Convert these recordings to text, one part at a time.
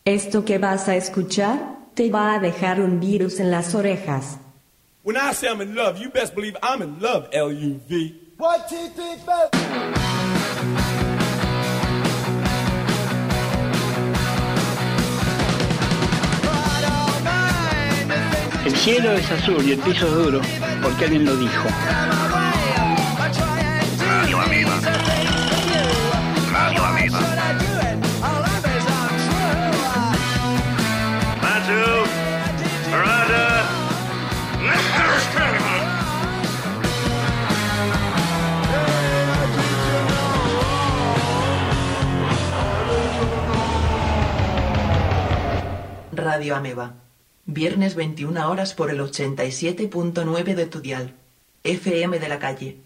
Esto que vas a escuchar te va a dejar un virus en las orejas. When I say I'm in love, you best believe I'm in love, L-U-V. 1, 2, 3, 4. El cielo es azul y el piso es duro, porque alguien lo dijo. Radio Ameba. Radio Ameba. Matthew, Rada, Radio Ameba. Viernes 21 horas por el 87.9 de tu dial. FM de la calle.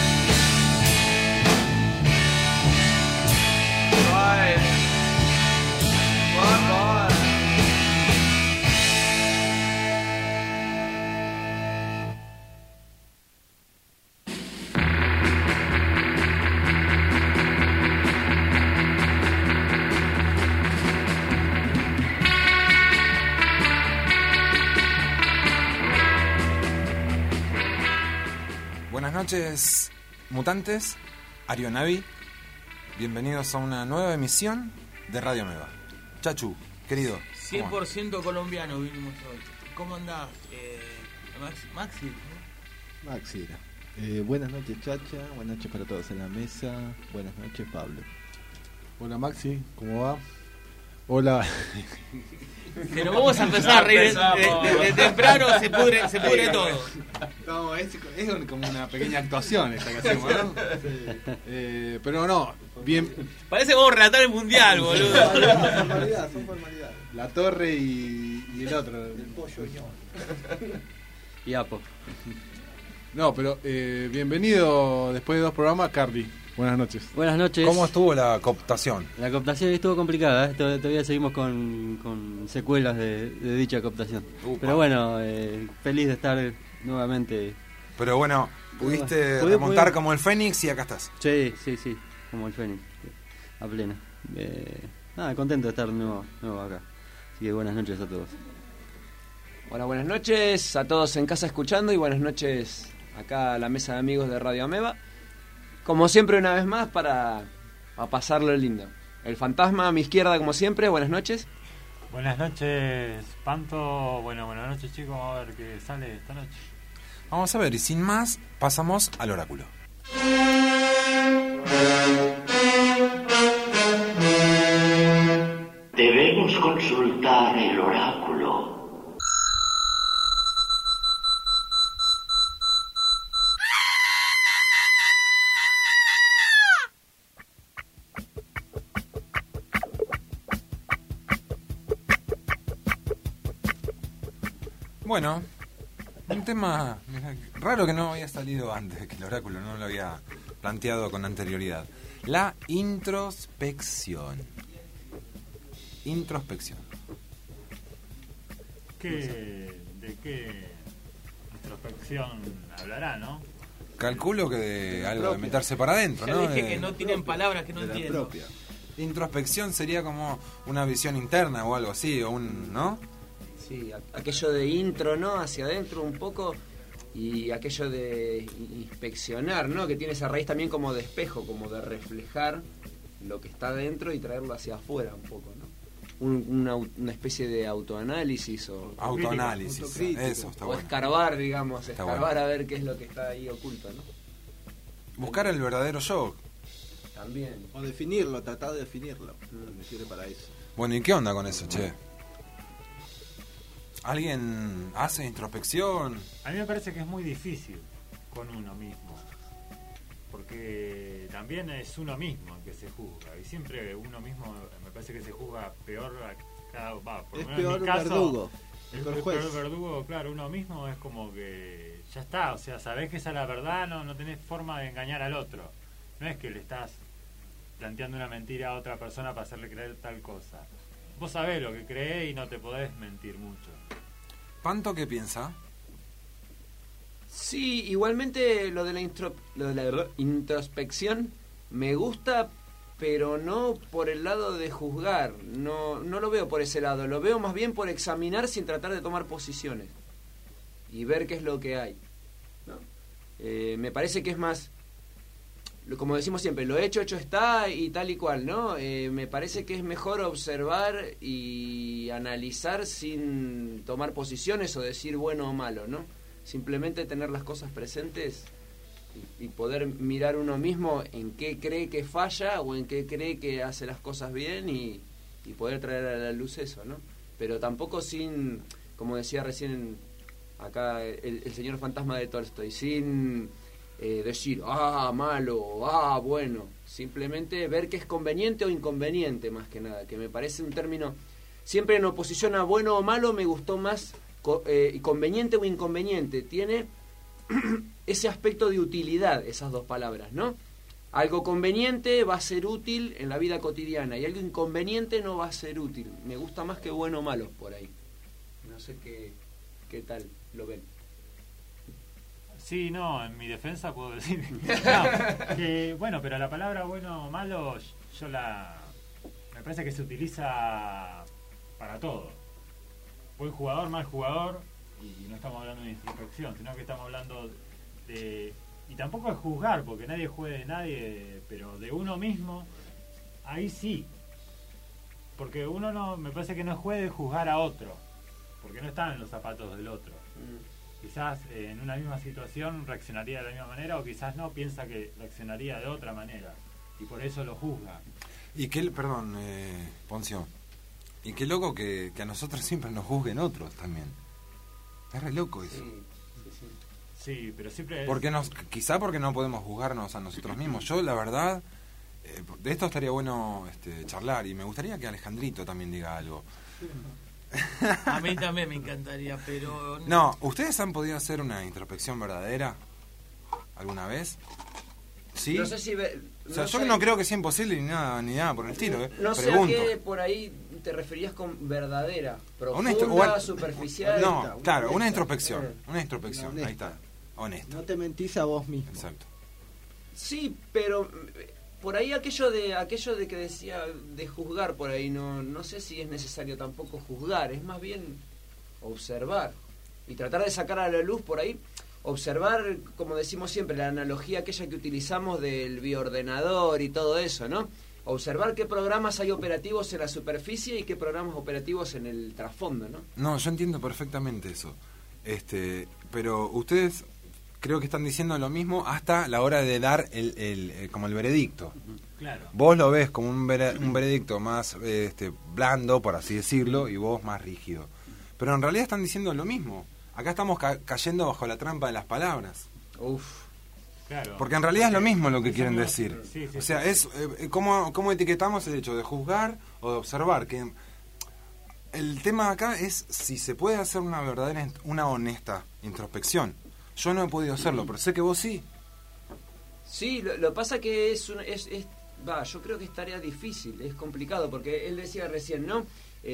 Buenas noches, mutantes, Arionavi. Bienvenidos a una nueva emisión de Radio Ameba. Chachu, querido. 100% colombiano vinimos hoy. ¿Cómo andás, Maxi? ¿No? Maxi. Buenas noches, Chacha. Buenas noches para todos en la mesa. Buenas noches, Pablo. Hola, Maxi. ¿Cómo va? Hola. Que nos vamos a empezar a reír de temprano, se pudre todo. No, es como una pequeña actuación esta que hacemos, ¿no? Sí. Pero no, bien. Parece que vamos a relatar el mundial, boludo. Son formalidades. La torre y el otro. El pollo, y Apo. No, pero bienvenido después de 2 programas, Carly. Buenas noches. Buenas noches. ¿Cómo estuvo la cooptación? La cooptación estuvo complicada, todavía seguimos con secuelas de dicha cooptación. Pero bueno, feliz de estar nuevamente. Pero bueno, pudiste remontar como el Fénix y acá estás. Sí, como el Fénix, a plena. Contento de estar de nuevo acá. Así que buenas noches a todos. Hola, buenas noches a todos en casa escuchando y buenas noches acá a la mesa de amigos de Radio Ameba. Como siempre, una vez más, para pasarlo lindo. El fantasma a mi izquierda, como siempre, buenas noches. Buenas noches, Panto. Bueno, buenas noches, chicos. Vamos a ver qué sale esta noche. Vamos a ver, y sin más, pasamos al oráculo. Debemos consultar el oráculo. Bueno, un tema raro que no había salido antes, que el oráculo no lo había planteado con anterioridad. La introspección. Introspección. ¿De qué introspección hablará, no? Calculo que de algo de meterse para adentro, ¿no? Ya dije que no tienen palabras que no entiendo. Introspección sería como una visión interna o algo así, o ¿no? Sí, aquello de intro, ¿no? Hacia adentro un poco, y aquello de inspeccionar, ¿no? Que tiene esa raíz también como de espejo, como de reflejar lo que está dentro y traerlo hacia afuera un poco, ¿no? Una especie de autoanálisis o... Autoanálisis, eso está bueno. O escarbar, digamos, está bueno. A ver qué es lo que está ahí oculto, ¿no? Buscar el verdadero yo. También. O definirlo, tratar de definirlo. Me sirve para eso. Bueno, ¿y qué onda con eso, che? ¿Alguien hace introspección? A mí me parece que es muy difícil con uno mismo, porque también es uno mismo el que se juzga, y siempre uno mismo me parece que se juzga peor a cada... por es lo menos peor en mi caso, verdugo. El peor verdugo, claro, uno mismo es como que ya está, o sea, sabés que esa es la verdad, no tenés forma de engañar al otro. No es que le estás planteando una mentira a otra persona para hacerle creer tal cosa. Vos sabés lo que creés y no te podés mentir mucho. ¿Panto qué piensa? Sí, igualmente lo de la introspección me gusta, pero no por el lado de juzgar, no lo veo por ese lado, lo veo más bien por examinar sin tratar de tomar posiciones y ver qué es lo que hay, ¿no? Me parece que es más, como decimos siempre, lo hecho está y tal y cual, ¿no? Me parece que es mejor observar y analizar sin tomar posiciones o decir bueno o malo, ¿no? Simplemente tener las cosas presentes y poder mirar uno mismo en qué cree que falla o en qué cree que hace las cosas bien y poder traer a la luz eso, ¿no? Pero tampoco sin, como decía recién acá el señor fantasma de Tolstoy, sin decir, malo, bueno, simplemente ver qué es conveniente o inconveniente más que nada, que me parece un término, siempre en oposición a bueno o malo me gustó más conveniente o inconveniente, tiene ese aspecto de utilidad, esas dos palabras, ¿no? Algo conveniente va a ser útil en la vida cotidiana y algo inconveniente no va a ser útil. Me gusta más que bueno o malo por ahí. No sé qué tal lo ven. Sí, no, en mi defensa puedo decir. No, que, bueno, pero la palabra bueno o malo, me parece que se utiliza para todo. Buen jugador, mal jugador, y no estamos hablando de introspección, sino que estamos hablando de... Y tampoco es juzgar, porque nadie juega de nadie, pero de uno mismo, ahí sí. Porque uno no, me parece que no puede juzgar a otro, porque no está en los zapatos del otro. Quizás en una misma situación reaccionaría de la misma manera, o quizás no, piensa que reaccionaría de otra manera, y por eso lo juzga. Y que, perdón, Poncio, y qué loco que a nosotros siempre nos juzguen otros también. Es re loco eso. Sí, pero siempre es... Porque quizá porque no podemos juzgarnos a nosotros mismos. Yo, la verdad, de esto estaría bueno charlar, y me gustaría que Alejandrito también diga algo. A mí también me encantaría, pero... No, ¿ustedes han podido hacer una introspección verdadera alguna vez? ¿Sí? No sé si... O sea, yo no creo que sea imposible ni nada por el estilo. No sé a qué por ahí te referías con verdadera, profunda, superficial. No, claro, una introspección. Una introspección, honesta. Ahí está. Honesta. No te mentís a vos mismo. Exacto. Sí, pero por ahí aquello de que decía de juzgar por ahí, no sé si es necesario tampoco juzgar, es más bien observar y tratar de sacar a la luz por ahí. Observar, como decimos siempre, la analogía aquella que utilizamos del bioordenador y todo eso, ¿no? Observar qué programas hay operativos en la superficie y qué programas operativos en el trasfondo, ¿no? No, yo entiendo perfectamente eso. Pero ustedes creo que están diciendo lo mismo hasta la hora de dar como el veredicto. Claro. Vos lo ves como un veredicto más blando, por así decirlo, y vos más rígido. Pero en realidad están diciendo lo mismo. Acá estamos cayendo bajo la trampa de las palabras. Claro. Porque en realidad es lo mismo lo que quieren decir. Sí, o sea, es ¿cómo etiquetamos el hecho de juzgar o de observar? Que el tema acá es si se puede hacer una honesta introspección. Yo no he podido hacerlo, pero sé que vos sí. Sí, lo pasa que yo creo que es tarea difícil, es complicado, porque él decía recién, ¿no?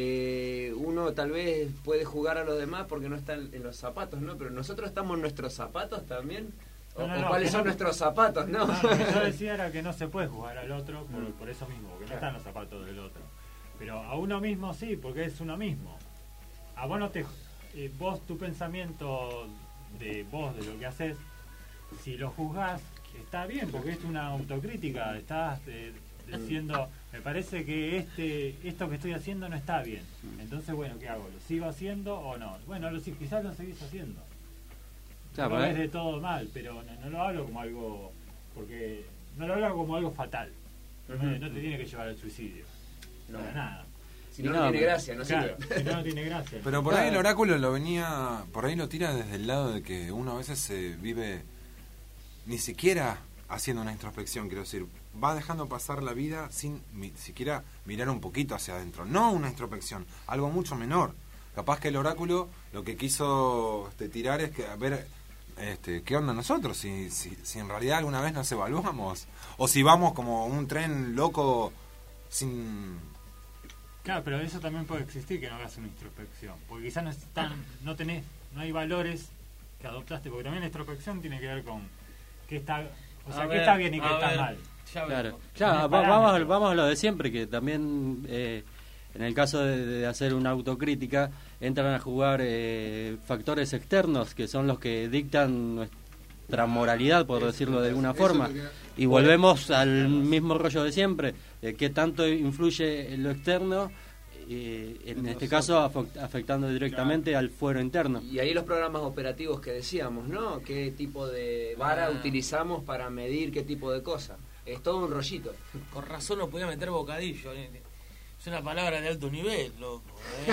Uno tal vez puede jugar a los demás porque no está en los zapatos, ¿no? Pero nosotros estamos en nuestros zapatos también. ¿O cuáles son nuestros zapatos, no? Lo que yo decía era que no se puede jugar al otro por eso mismo, porque no están los zapatos del otro. Pero a uno mismo sí, porque es uno mismo. A vos no te... vos, tu pensamiento de vos, de lo que haces, si lo juzgás, está bien, porque es una autocrítica. Estás diciendo, me parece que esto que estoy haciendo no está bien. Entonces, bueno, ¿qué hago? ¿Lo sigo haciendo o no? Bueno, quizás lo seguís haciendo. No lo ves de todo mal, pero no lo hablo como algo... Porque no lo hablo como algo fatal. No te tiene que llevar al suicidio. Para nada. Si no tiene gracia, no sirve. Si no tiene gracia. Pero por ahí el oráculo por ahí lo tira desde el lado de que uno a veces se vive ni siquiera haciendo una introspección, quiero decir, va dejando pasar la vida sin siquiera mirar un poquito hacia adentro. No una introspección, algo mucho menor. Capaz que el oráculo lo que quiso tirar es que a ver qué onda nosotros, si en realidad alguna vez nos evaluamos, o si vamos como un tren loco sin... Claro, pero eso también puede existir, que no hagas una introspección, porque quizás no hay valores que adoptaste, porque también la introspección tiene que ver con qué está O sea, ¿qué está bien y qué está mal? Claro, vamos a lo de siempre, que también en el caso de hacer una autocrítica entran a jugar factores externos que son los que dictan nuestra moralidad, por decirlo de alguna forma, y volvemos al mismo rollo de siempre, qué tanto influye en lo externo, en este caso afectando directamente al fuero interno. Y ahí los programas operativos que decíamos, ¿no? ¿Qué tipo de vara utilizamos para medir qué tipo de cosa? Es todo un rollito. Con razón no podía meter bocadillo. Es una palabra de alto nivel, loco.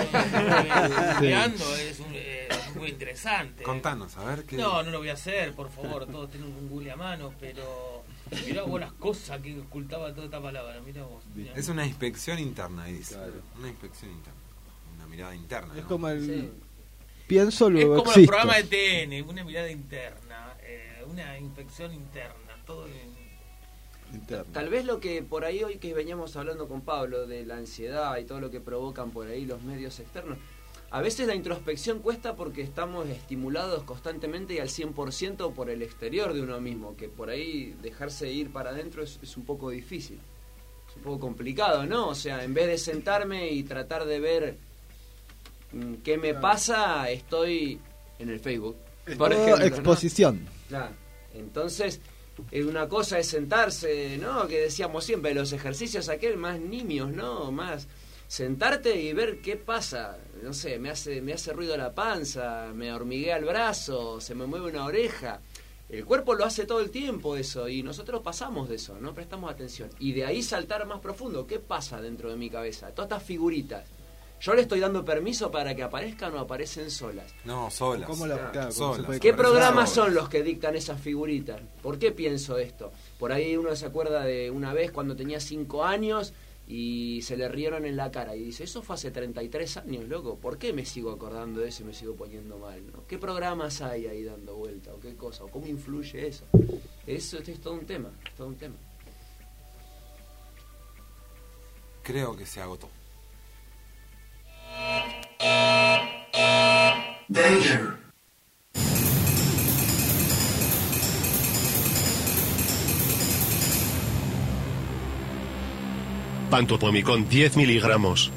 Es muy interesante. Contanos, a ver qué. No lo voy a hacer, por favor. Todos tienen un Google a mano, pero mirá vos las cosas que ocultaba toda esta palabra. Mirá vos. Mirá. Es una inspección interna, ahí dice. Claro. Una inspección interna. Una mirada interna. Es ¿no? como el. Sí. Pienso, luego es como existo. el programa de TN, una mirada interna, una inspección interna, todo interno. Tal vez lo que por ahí hoy que veníamos hablando con Pablo de la ansiedad y todo lo que provocan por ahí los medios externos, a veces la introspección cuesta porque estamos estimulados constantemente y al 100% por el exterior de uno mismo, que por ahí dejarse ir para adentro es un poco difícil, es un poco complicado, ¿no? O sea, en vez de sentarme y tratar de ver qué me pasa, estoy en el Facebook, por ejemplo, exposición, ¿no? Claro. Entonces, una cosa es sentarse, ¿no? Que decíamos siempre, los ejercicios aquel más nimios, ¿no? Más sentarte y ver qué pasa. No sé, me hace ruido la panza, me hormiguea el brazo, se me mueve una oreja. El cuerpo lo hace todo el tiempo eso y nosotros pasamos de eso, no prestamos atención. Y de ahí saltar más profundo, ¿qué pasa dentro de mi cabeza? Todas estas figuritas. ¿Yo le estoy dando permiso para que aparezcan o aparecen solas? No, solas. Solas. ¿Qué programas son los que dictan esas figuritas? ¿Por qué pienso esto? Por ahí uno se acuerda de una vez cuando tenía 5 años y se le rieron en la cara y dice, eso fue hace 33 años, loco. ¿Por qué me sigo acordando de eso y me sigo poniendo mal? ¿No? ¿Qué programas hay ahí dando vuelta? ¿O qué cosa? ¿O cómo influye eso? Eso es todo un tema, es todo un tema. Creo que se agotó. Danger. Pantopomicón 10 miligramos.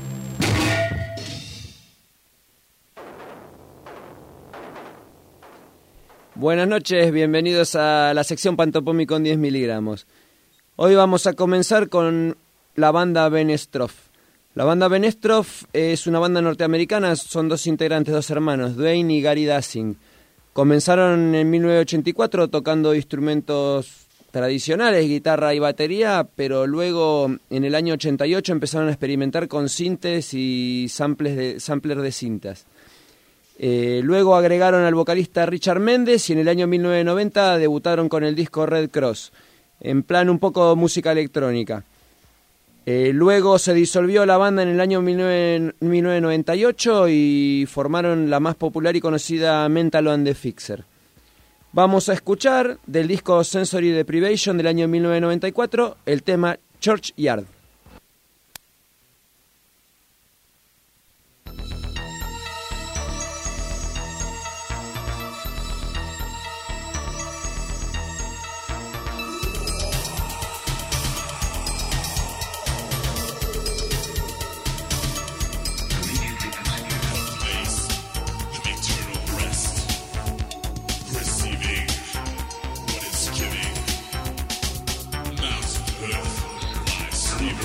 Buenas noches, bienvenidos a la sección Pantopomicón 10 miligramos. Hoy vamos a comenzar con la banda Ben Stroff. La banda Ben Stroff es una banda norteamericana, son 2 integrantes, 2 hermanos, Dwayne y Gary Dassing. Comenzaron en 1984 tocando instrumentos tradicionales, guitarra y batería, pero luego en el año 88 empezaron a experimentar con sintes y samplers de cintas. Luego agregaron al vocalista Richard Mendes y en el año 1990 debutaron con el disco Red Cross, en plan un poco música electrónica. Luego se disolvió la banda en el año 1998 y formaron la más popular y conocida Mental and the Fixer. Vamos a escuchar del disco Sensory Deprivation del año 1994 el tema Churchyard. Sleep.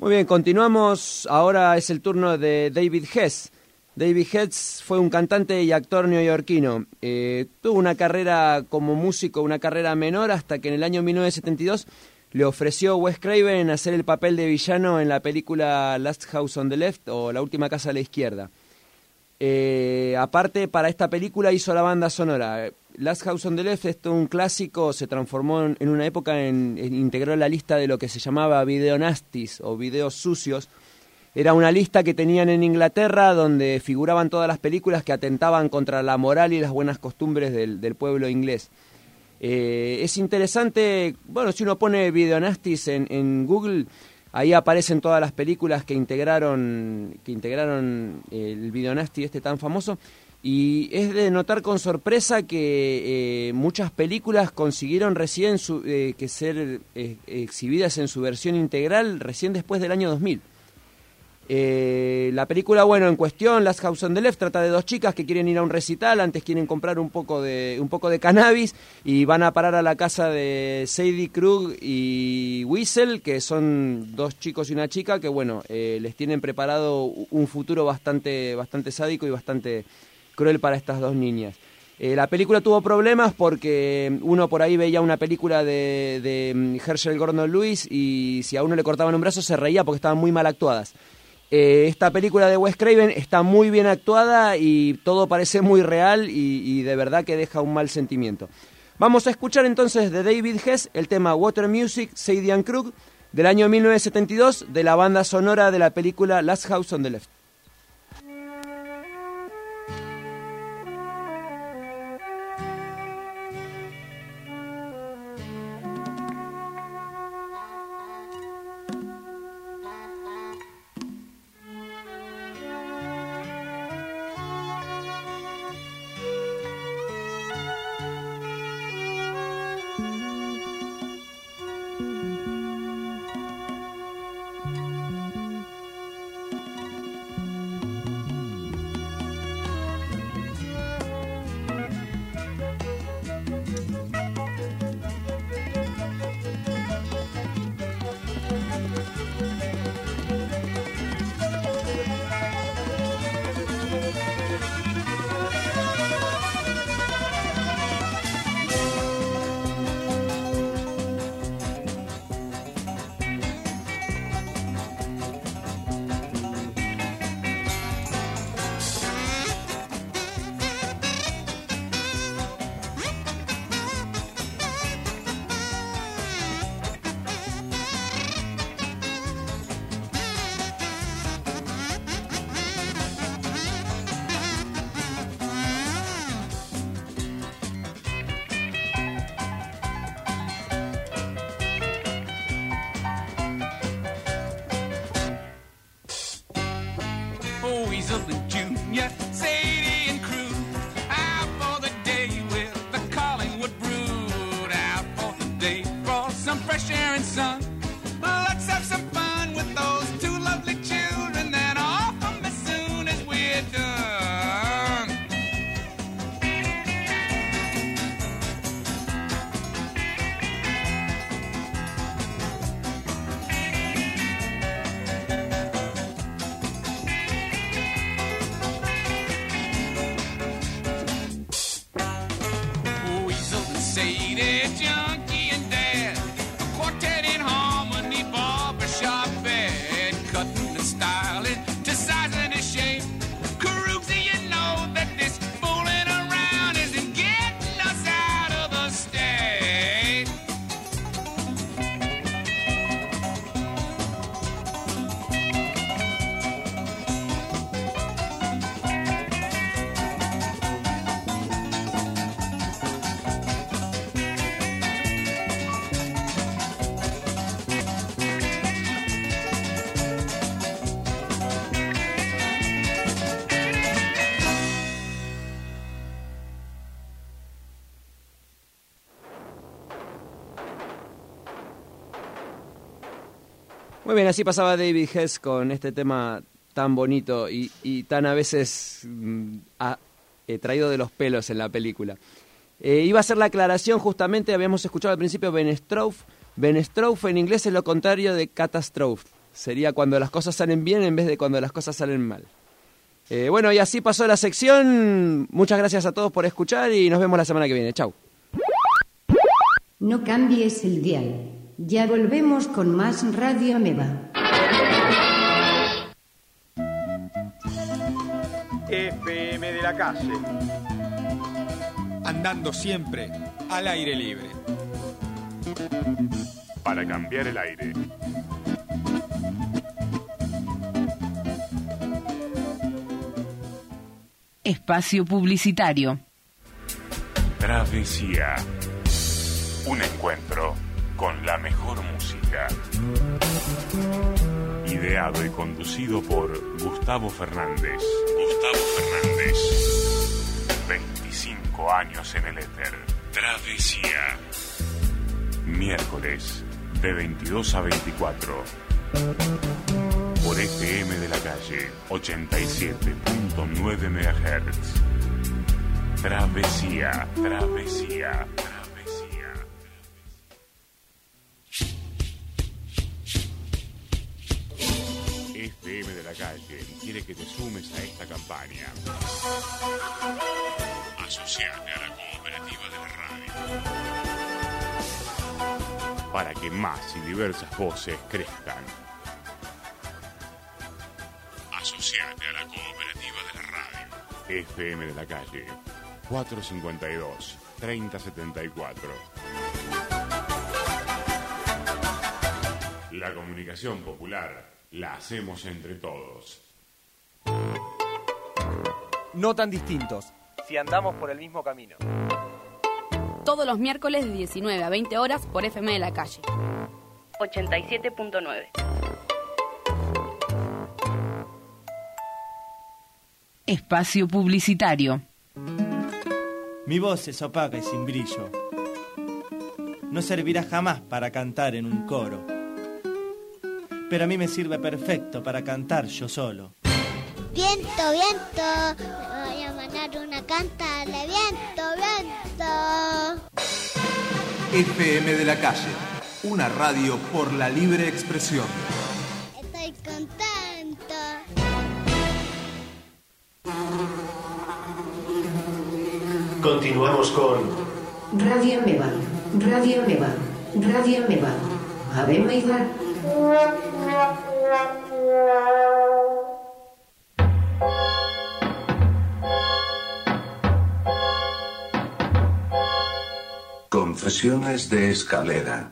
Muy bien, continuamos. Ahora es el turno de David Hess. David Hess fue un cantante y actor neoyorquino. Tuvo una carrera como músico, una carrera menor, hasta que en el año 1972 le ofreció Wes Craven hacer el papel de villano en la película Last House on the Left o La Última Casa a la Izquierda. Aparte, para esta película hizo la banda sonora. Last House on the Left es todo un clásico, se transformó en una época, integró la lista de lo que se llamaba video nasties o videos sucios. Era una lista que tenían en Inglaterra donde figuraban todas las películas que atentaban contra la moral y las buenas costumbres del pueblo inglés. Es interesante, bueno, si uno pone video nasties en Google, ahí aparecen todas las películas que integraron el video nasty tan famoso. Y es de notar con sorpresa que muchas películas consiguieron recién que ser exhibidas en su versión integral recién después del año 2000. La película, bueno, en cuestión, Last House on the Left, trata de dos chicas que quieren ir a un recital, antes quieren comprar un poco de cannabis y van a parar a la casa de Sadie Krug y Whistle, que son dos chicos y una chica que, bueno, les tienen preparado un futuro bastante sádico y bastante cruel para estas dos niñas. La película tuvo problemas porque uno por ahí veía una película de Herschel Gordon Lewis y si a uno le cortaban un brazo se reía porque estaban muy mal actuadas. Esta película de Wes Craven está muy bien actuada y todo parece muy real y de verdad que deja un mal sentimiento. Vamos a escuchar entonces de David Hess el tema Water Music, Sadie and Krug, del año 1972, de la banda sonora de la película Last House on the Left. Weasel and Junior, Sadie and Krug, out for the day with the Collingwood brood, out for the day for some fresh air and sun. Let's have some fun with those two lovely children, then off them as soon as we're done. Sadie, Junkie and Dad, a quartet in harmony, barbershop bed, cutting and styling to size and to shape. Carusi, you know that this fooling around isn't getting us out of the state. Muy bien, así pasaba David Hess con este tema tan bonito y tan a veces traído de los pelos en la película. Iba a hacer la aclaración, justamente habíamos escuchado al principio Benestrophe. Benestrophe en inglés es lo contrario de catastrophe. Sería cuando las cosas salen bien en vez de cuando las cosas salen mal. Bueno, y así pasó la sección. Muchas gracias a todos por escuchar y nos vemos la semana que viene. Chau. No cambies el dial. Ya volvemos con más Radio Ameba. FM de la calle. Andando siempre al aire libre. Para cambiar el aire. Espacio publicitario. Travesía. Un encuentro con la mejor música. Ideado y conducido por Gustavo Fernández. Gustavo Fernández. 25 años en el éter. Travesía. Miércoles de 22 a 24. Por FM de la calle 87.9 MHz. Travesía, travesía, travesía. FM de la calle quiere que te sumes a esta campaña. Asociate a la cooperativa de la radio. Para que más y diversas voces crezcan. Asociate a la cooperativa de la radio. FM de la calle 452-3074. La comunicación popular la hacemos entre todos. No tan distintos, si andamos por el mismo camino. Todos los miércoles de 19 a 20 horas por FM de la calle 87.9. Espacio publicitario. Mi voz es opaca y sin brillo. No servirá jamás para cantar en un coro. Pero a mí me sirve perfecto para cantar yo solo. Viento, viento, me voy a mandar una canta de viento, viento. FM de la calle, una radio por la libre expresión. Estoy contento. Continuamos con Radio Ameba, Radio Ameba, Radio Ameba. Ave María. Confesiones de escalera.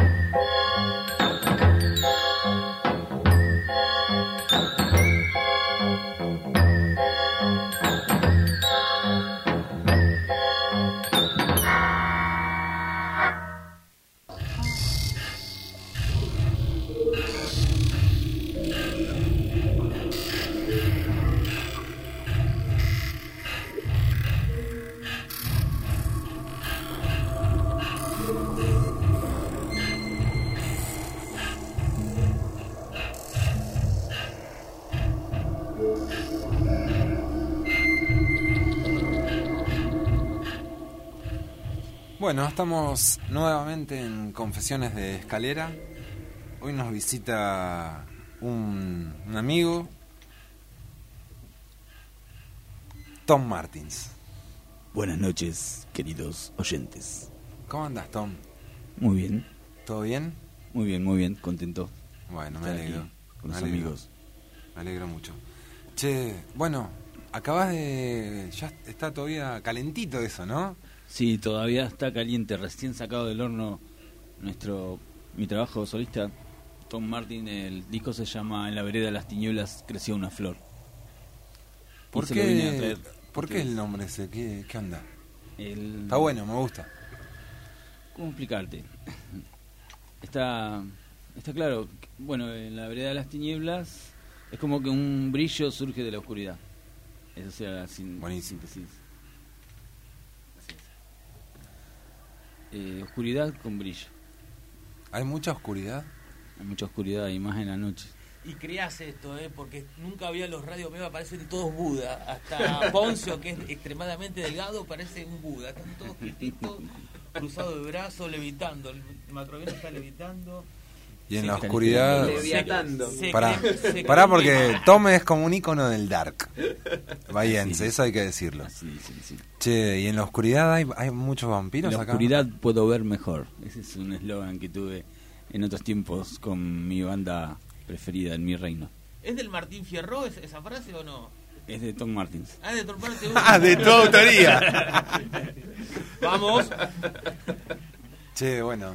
Bueno, estamos nuevamente en Confesiones de Escalera. Hoy nos visita un amigo, Tom Martins. Buenas noches, queridos oyentes. ¿Cómo andas, Tom? Muy bien. ¿Todo bien? Muy bien, contento. Bueno, me Estar alegro. aquí con Me los alegro. amigos. Me alegro mucho. Che, bueno, acabas de... Ya está todavía calentito eso, ¿no? Sí, todavía está caliente, recién sacado del horno mi trabajo solista, Tom Martin. El disco se llama En la vereda de las tinieblas creció una flor. ¿Por se lo vine a qué, traer ¿por qué el nombre ese? ¿Qué onda? El... Está bueno, me gusta. ¿Cómo explicarte? Está claro, bueno, en la vereda de las tinieblas es como que un brillo surge de la oscuridad. Eso sea sin síntesis. Oscuridad con brillo. ¿Hay mucha oscuridad? Hay mucha oscuridad y más en la noche. Y creas esto, porque nunca había los Radio Ameba, parecen todos Buda. Hasta Poncio, que es extremadamente delgado, parece un Buda. Están todos quietitos, cruzados de brazos, levitando. El macroavión está levitando. Y en la oscuridad... Leviatando. Pará porque Tom es como un icono del dark. Bahiense, eso hay que decirlo. Sí. Che, ¿y en la oscuridad hay muchos vampiros En la acá? oscuridad puedo ver mejor. Ese es un eslogan que tuve en otros tiempos con mi banda preferida, En Mi Reino. ¿Es del Martín Fierro esa frase o no? Es de Tom Martins. Ah, de Tom Martins. De tu autoría. Vamos. Che, bueno,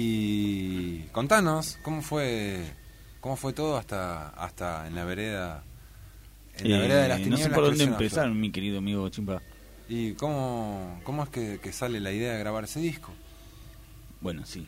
y contanos, ¿cómo fue todo hasta en la vereda de las tinieblas? No sé por dónde creció una empezar, flor? mi querido amigo Chimpa. ¿Y cómo es que sale la idea de grabar ese disco? Bueno, sí.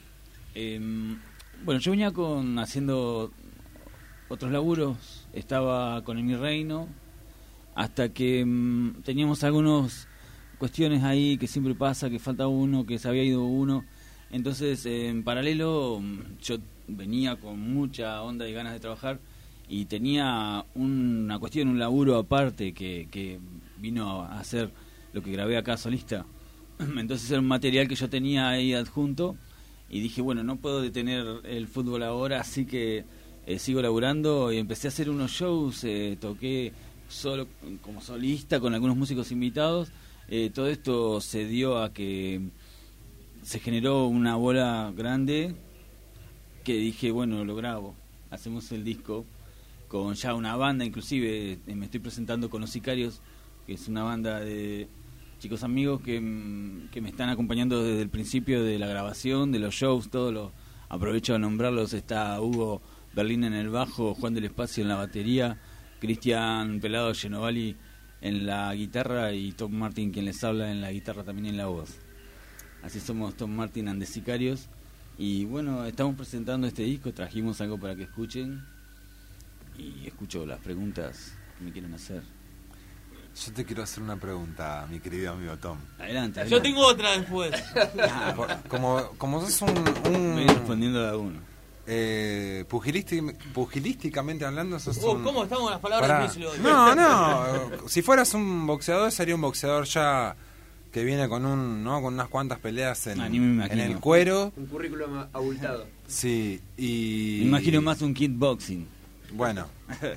Bueno, yo venía haciendo otros laburos, estaba con En Mi Reino, hasta que teníamos algunas cuestiones ahí que siempre pasa, que falta uno, que se había ido uno. Entonces, en paralelo, yo venía con mucha onda y ganas de trabajar y tenía una cuestión, un laburo aparte que vino a hacer lo que grabé acá solista. Entonces era un material que yo tenía ahí adjunto y dije, bueno, no puedo detener el fútbol ahora, así que sigo laburando y empecé a hacer unos shows, toqué solo como solista con algunos músicos invitados. Todo esto se dio a que se generó una bola grande que dije, bueno, lo grabo, hacemos el disco con ya una banda, inclusive me estoy presentando con Los Sicarios, que es una banda de chicos amigos que me están acompañando desde el principio de la grabación, de los shows, aprovecho de nombrarlos. Está Hugo Berlín en el bajo, Juan del Espacio en la batería, Cristian Pelado Genovali en la guitarra y Tom Martin, quien les habla, en la guitarra también y en la voz. Así somos Tom Martin and the Sicarios. Y bueno, estamos presentando este disco, trajimos algo para que escuchen y escucho las preguntas que me quieren hacer. Yo te quiero hacer una pregunta, mi querido amigo Tom. Adelante. Yo tengo otra después. Como sos Voy respondiendo a uno. Pugilísticamente hablando, sos ¿Cómo estamos con las palabras de Luis Loy? No. Si fueras un boxeador, sería un boxeador ya que viene con unas cuantas peleas en el cuero. Un currículum abultado. Sí, y... Me imagino más un kickboxing. Bueno,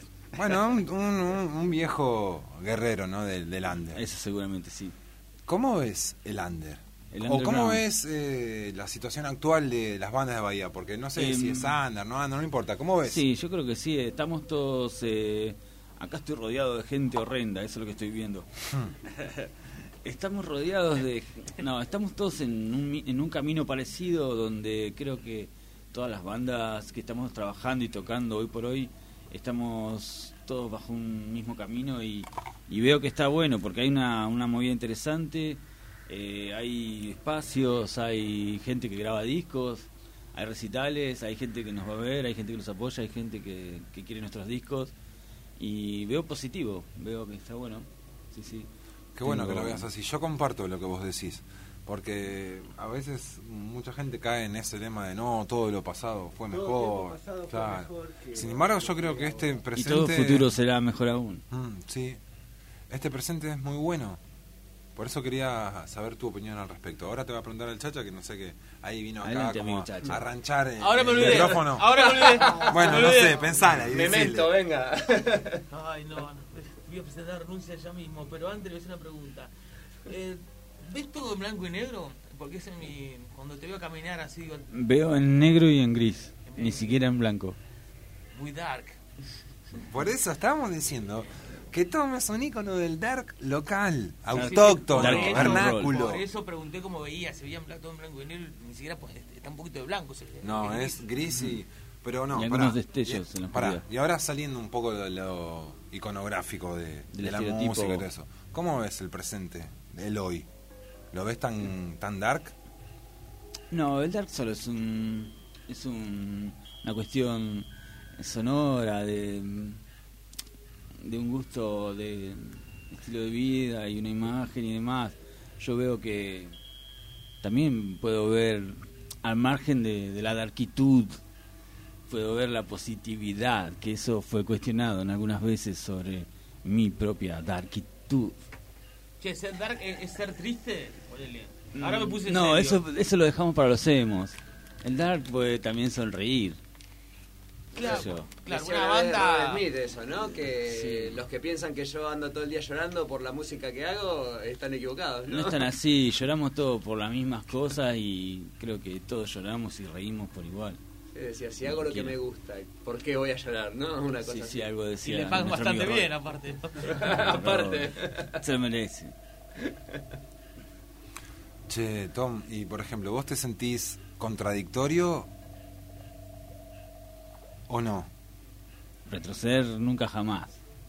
un viejo guerrero, ¿no? Del under. Eso seguramente sí. ¿Cómo ves el under? ¿O cómo ves la situación actual de las bandas de Bahía? Porque no sé si es under, no importa. ¿Cómo ves? Sí, yo creo que sí. Estamos todos... acá estoy rodeado de gente horrenda, eso es lo que estoy viendo. Estamos rodeados de... No, estamos todos en un camino parecido donde creo que todas las bandas que estamos trabajando y tocando hoy por hoy estamos todos bajo un mismo camino y veo que está bueno porque hay una movida interesante, hay espacios, hay gente que graba discos, hay recitales, hay gente que nos va a ver, hay gente que los apoya, hay gente que quiere nuestros discos y veo positivo, veo que está bueno. Sí. Qué bueno que lo veas así. Yo comparto lo que vos decís, porque a veces mucha gente cae en ese tema de no, todo lo pasado fue mejor. Sin embargo, yo creo que este presente... Y todo futuro será mejor aún. Sí, este presente es muy bueno. Por eso quería saber tu opinión al respecto. Ahora te voy a preguntar al Chacha, que no sé qué. Ahí vino acá. Adelante, como amigo, a arranchar el micrófono. Ahora me olvidé. Bueno, no sé, pensala y Memento, venga. Ay, no. Voy a presentar renuncia ya mismo, pero antes le voy a hacer una pregunta. ¿Ves todo en blanco y negro? Porque es cuando te veo caminar así... Veo en negro y en gris, ni siquiera en blanco. Muy dark. Por eso estábamos diciendo que Tom es un ícono del dark local, autóctono, vernáculo. Por eso pregunté cómo veía, se veía todo en blanco y negro, ni siquiera pues, está un poquito de blanco. No, es gris y... Pero no, y algunos destellos en la oscuridad. Y ahora saliendo un poco de lo iconográfico de la música y todo eso, ¿cómo ves el presente, el hoy? ¿Lo ves tan dark? No, el dark solo es una cuestión sonora de un gusto de estilo de vida y una imagen y demás. Yo veo que también puedo ver al margen de la darkitud, puedo ver la positividad, que eso fue cuestionado en algunas veces sobre mi propia darkitud. Che, ¿ser dark es ser triste? Ahora me puse no, serio. eso lo dejamos para los emos. El dark puede también sonreír. Claro, yo. claro, Decía una una vez banda... Robert Smith eso, ¿no? Que los que piensan que yo ando todo el día llorando por la música que hago están equivocados, ¿no? No están así, lloramos todos por las mismas cosas y creo que todos lloramos y reímos por igual. Es decir, si hago lo que me gusta, ¿por qué voy a llorar, no? Una cosa Sí, así. sí, algo decía. Y le pagan nuestro bastante amigo bien, Robert. aparte. Aparte. Se lo merece. Che, Tom, y por ejemplo, ¿vos te sentís contradictorio o no? Retroceder nunca jamás.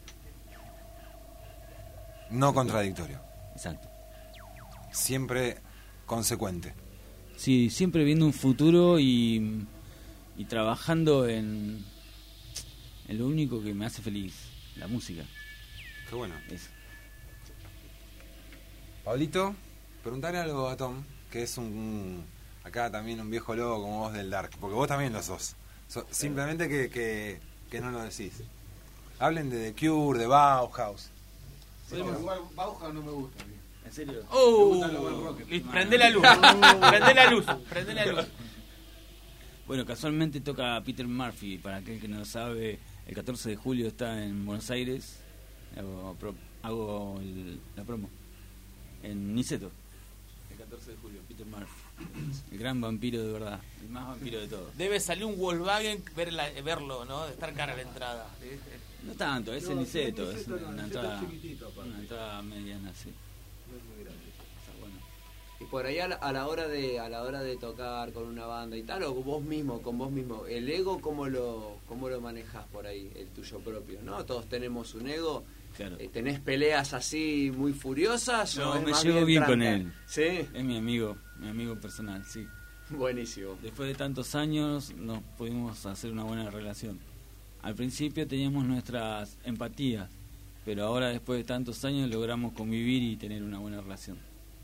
No contradictorio. Exacto. Siempre consecuente. Sí, siempre viendo un futuro y trabajando en lo único que me hace feliz, la música. Qué bueno. Eso. Pablito, preguntale algo a Tom, que es acá también un viejo lobo como vos del Dark, porque vos también lo sos. Simplemente que no lo decís. Hablen de The Cure, de Bauhaus. Igual Bauhaus no me gusta. ¿En serio? Prende la luz, prende la luz, prende la luz. Bueno, casualmente toca Peter Murphy, para aquel que no lo sabe, el 14 de julio está en Buenos Aires, hago la promo, en Niceto, el 14 de julio, Peter Murphy, el gran vampiro de verdad, el más vampiro de todos. Debe salir un Volkswagen verlo, ¿no? De estar cara la entrada. No tanto, es en Niceto, es una entrada, aparte. entrada mediana, sí. Y por ahí a la hora de tocar con una banda y tal, o con vos mismo, el ego cómo lo manejás por ahí, el tuyo propio, ¿no? Todos tenemos un ego. Claro. ¿Tenés peleas así muy furiosas? No, o es me más llevo bien con tranca? él. ¿Sí? Es mi amigo personal, sí. Buenísimo. Después de tantos años nos pudimos hacer una buena relación. Al principio teníamos nuestras empatías, pero ahora después de tantos años logramos convivir y tener una buena relación.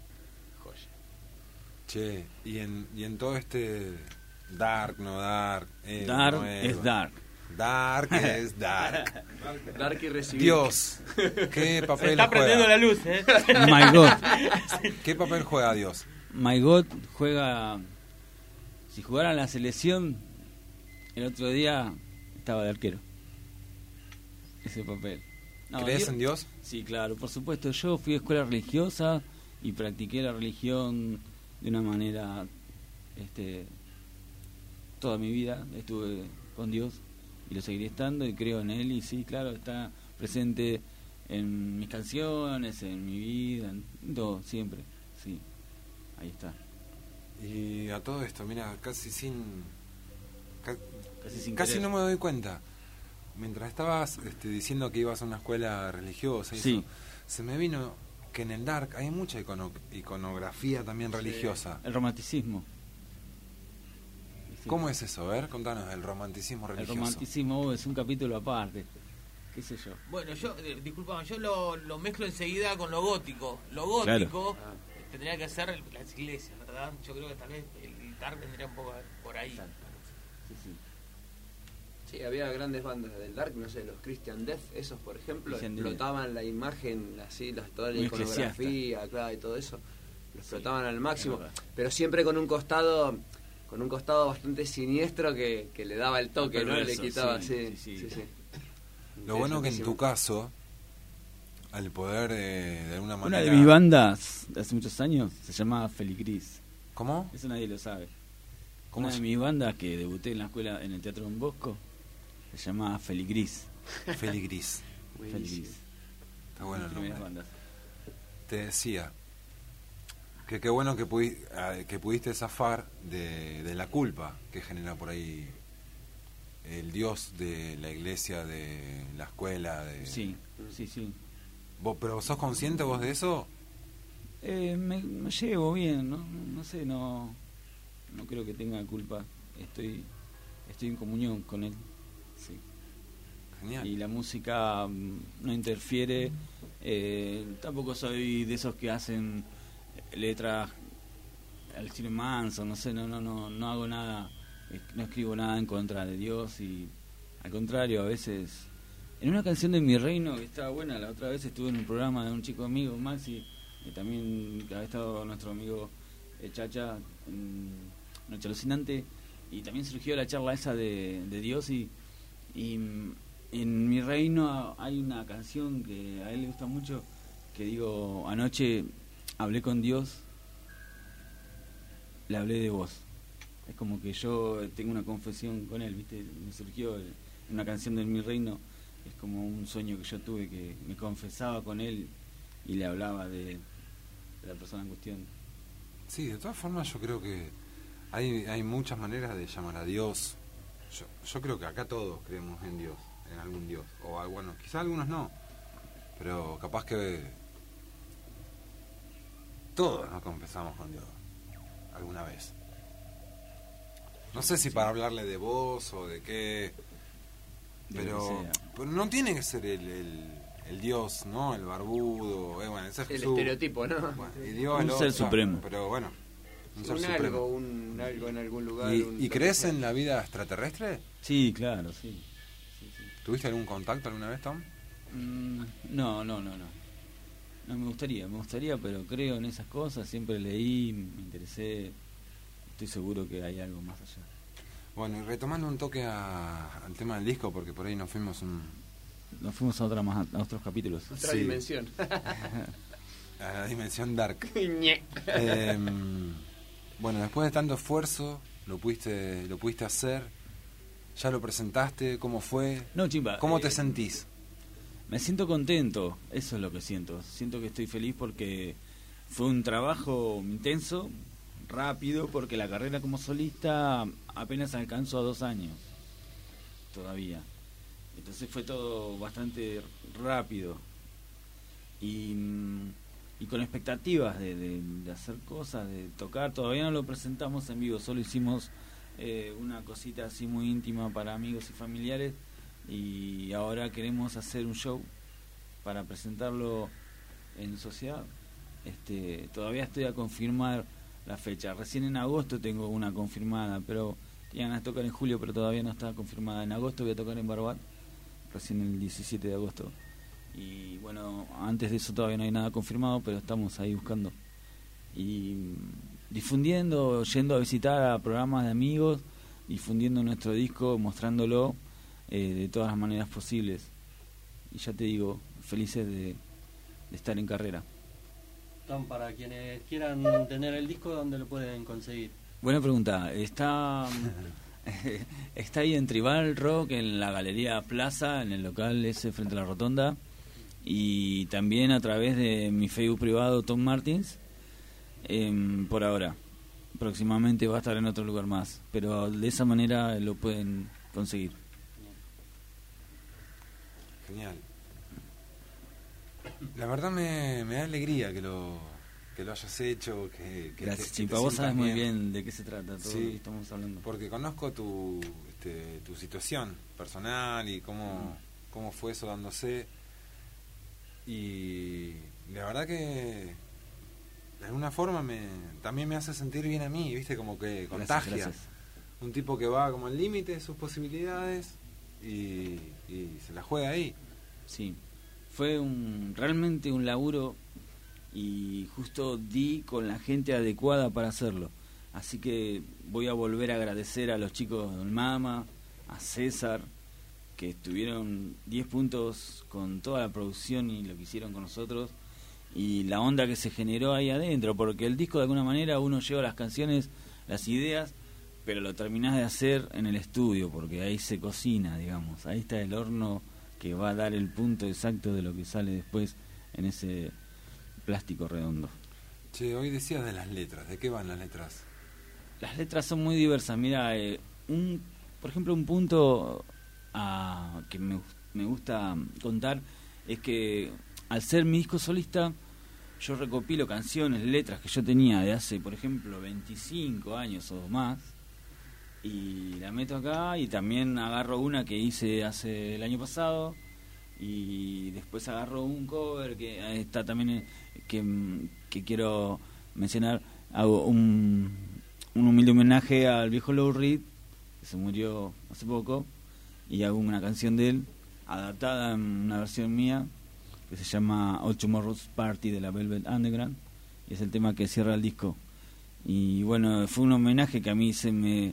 Che, y en todo este Dark, no Dark, Dark no es Dark. Dark es Dark. Dark y recibir. Dios, ¿qué papel Se está juega? prendiendo la luz, ¿eh? My God. ¿Qué papel juega Dios? My God juega... Si jugara en la selección, el otro día estaba de arquero. Ese papel. No, ¿Crees en Dios? Sí, claro, por supuesto. Yo fui a escuela religiosa y practiqué la religión de una manera toda mi vida. Estuve con Dios y lo seguiré estando y creo en Él. Y sí, claro, está presente en mis canciones, en mi vida, en todo, siempre. Sí, ahí está. Y a todo esto, mira, casi sin querer. no me doy cuenta. Mientras estabas diciendo que ibas a una escuela religiosa y Sí. eso, se me vino que en el Dark hay mucha iconografía también religiosa. El romanticismo. ¿Cómo es eso? A ver, contanos del romanticismo El religioso. romanticismo es un capítulo aparte. ¿Qué sé yo? Bueno, yo, disculpame, yo lo mezclo enseguida con lo gótico. Lo gótico tendría que ser las iglesias, ¿verdad? Yo creo que tal vez el Dark vendría un poco por ahí. Sí, sí. Sí, había grandes bandas del Dark, no sé, los Christian Death, esos por ejemplo, Christian Death. explotaban la imagen, así, toda la Muy iconografía, claro, y todo eso, lo explotaban al máximo, es verdad. pero siempre con un costado bastante siniestro que le daba el toque, ¿no? Le Perverso, quitaba, sí. sí. Lo bueno que en Interesantísimo. tu caso, al poder de alguna Una manera... de mis bandas de hace muchos años se llamaba Feligris. ¿Cómo? Eso nadie lo sabe. ¿Cómo Una de se- mis bandas que debuté en la escuela, en el Teatro Don Bosco, se llamaba Feligris. Feligris. Feligris. Está bueno el Mis primeras nombre. bandas. Te decía que qué bueno que pudiste zafar de la culpa que genera por ahí el Dios de la iglesia, de la escuela. Sí. ¿Pero sos consciente vos de eso? Me llevo bien, no sé, no creo que tenga culpa. Estoy en comunión con él. Sí. Genial. Y la música no interfiere. Tampoco soy de esos que hacen letras al estilo Manson, no sé, no hago nada, no escribo nada en contra de Dios, y al contrario, a veces en una canción de Mi Reino que estaba buena, la otra vez estuve en un programa de un chico amigo, Maxi, y también había estado nuestro amigo Chacha en Noche Alucinante, y también surgió la charla esa de Dios, y Y en Mi Reino hay una canción que a él le gusta mucho, que digo, anoche hablé con Dios, le hablé de vos. Es como que yo tengo una confesión con él, ¿viste? Me surgió una canción de Mi Reino, es como un sueño que yo tuve, que me confesaba con él y le hablaba de la persona en cuestión. Sí, de todas formas yo creo que hay muchas maneras de llamar a Dios. Yo creo que acá todos creemos en Dios, en algún Dios. O bueno, quizás algunos no, pero capaz que todos nos confesamos con Dios alguna vez. No sé si para hablarle de vos o de qué, pero no tiene que ser el Dios, ¿no? El barbudo, bueno, ese es el Jesús. Estereotipo, ¿no? Bueno, y Dios un ser supremo. Pero bueno, un ser algo, supremo. algo en algún lugar. ¿Y crees en la vida extraterrestre? Sí, claro, sí. ¿Tuviste algún contacto alguna vez, Tom? No, me gustaría, pero creo en esas cosas, siempre leí, me interesé, estoy seguro que hay algo más allá. Bueno, y retomando un toque al tema del disco, porque por ahí nos fuimos a otros capítulos. Otra dimensión. A la dimensión dark. Bueno, después de tanto esfuerzo, lo pudiste hacer, ya lo presentaste, ¿cómo fue? No, chimba. ¿Cómo te sentís? Me siento contento, eso es lo que siento. Siento que estoy feliz porque fue un trabajo intenso, rápido, porque la carrera como solista apenas alcanzó a 2 años todavía. Entonces fue todo bastante rápido y con expectativas de hacer cosas, de tocar. Todavía no lo presentamos en vivo, solo hicimos una cosita así muy íntima para amigos y familiares, y ahora queremos hacer un show para presentarlo en sociedad. Todavía estoy a confirmar la fecha. Recién en agosto tengo una confirmada, pero iban a tocar en julio, pero todavía no está confirmada. En agosto voy a tocar en Barbat, recién el 17 de agosto. Y bueno, antes de eso todavía no hay nada confirmado, pero estamos ahí buscando y difundiendo, yendo a visitar a programas de amigos, difundiendo nuestro disco, mostrándolo de todas las maneras posibles. Y ya te digo, felices de estar en carrera. Tom, para quienes quieran tener el disco, ¿dónde lo pueden conseguir? Buena pregunta. Está ahí en Tribal Rock, en la Galería Plaza, en el local ese frente a la Rotonda, y también a través de mi Facebook privado, Tom Martins, por ahora. Próximamente va a estar en otro lugar más, pero de esa manera lo pueden conseguir. Genial. La verdad me da alegría que lo hayas hecho. Gracias, Chimpa. Vos sabés muy bien de qué se trata todo lo que estamos hablando. Porque conozco tu situación personal y cómo fue eso dándose. Y la verdad que de alguna forma también me hace sentir bien a mí, ¿viste? Como que contagia. Gracias. Un tipo que va como al límite de sus posibilidades y se la juega ahí. Sí. Fue realmente un laburo, y justo di con la gente adecuada para hacerlo. Así que voy a volver a agradecer a los chicos del Mama, a César, que estuvieron 10 puntos con toda la producción y lo que hicieron con nosotros, y la onda que se generó ahí adentro, porque el disco de alguna manera uno lleva las canciones, las ideas, pero lo terminás de hacer en el estudio, porque ahí se cocina, digamos, ahí está el horno que va a dar el punto exacto de lo que sale después en ese plástico redondo. Che, hoy decías de las letras, ¿de qué van las letras? Las letras son muy diversas. Mira, por ejemplo, un punto que me gusta contar es que al ser mi disco solista, yo recopilo canciones, letras que yo tenía de hace, por ejemplo, 25 años o más, y la meto acá, y también agarro una que hice hace el año pasado, y después agarro un cover que está también que quiero mencionar. Hago un humilde homenaje al viejo Lou Reed, que se murió hace poco, y hago una canción de él adaptada en una versión mía que se llama All Tomorrow's Party de la Velvet Underground, y es el tema que cierra el disco. Y bueno, fue un homenaje que a mí se me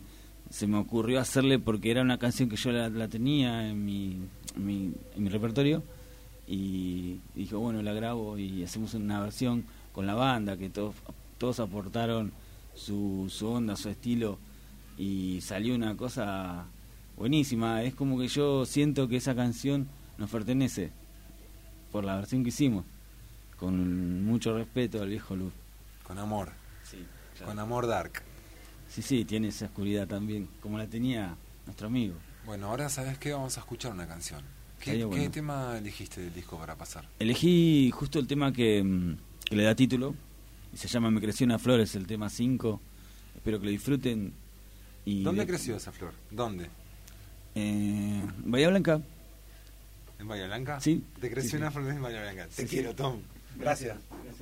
se me ocurrió hacerle porque era una canción que yo la tenía en mi repertorio y dije, bueno, la grabo y hacemos una versión con la banda, que todos aportaron su onda, su estilo, y salió una cosa buenísima. Es como que yo siento que esa canción nos pertenece por la versión que hicimos, con mucho respeto al viejo Luz. Con amor. Sí, claro. Con amor dark. Sí, tiene esa oscuridad también, como la tenía nuestro amigo. Bueno, ahora ¿sabes qué? Vamos a escuchar una canción. ¿Qué tema elegiste del disco para pasar? Elegí justo el tema que le da título, y se llama Me creció una flor, es el tema 5. Espero que lo disfruten. ¿Dónde creció esa flor? ¿Dónde? Bahía Blanca. ¿En Bahía Blanca? Sí. ¿Te creció una flor en Bahía Blanca? Te quiero, Tom. Gracias.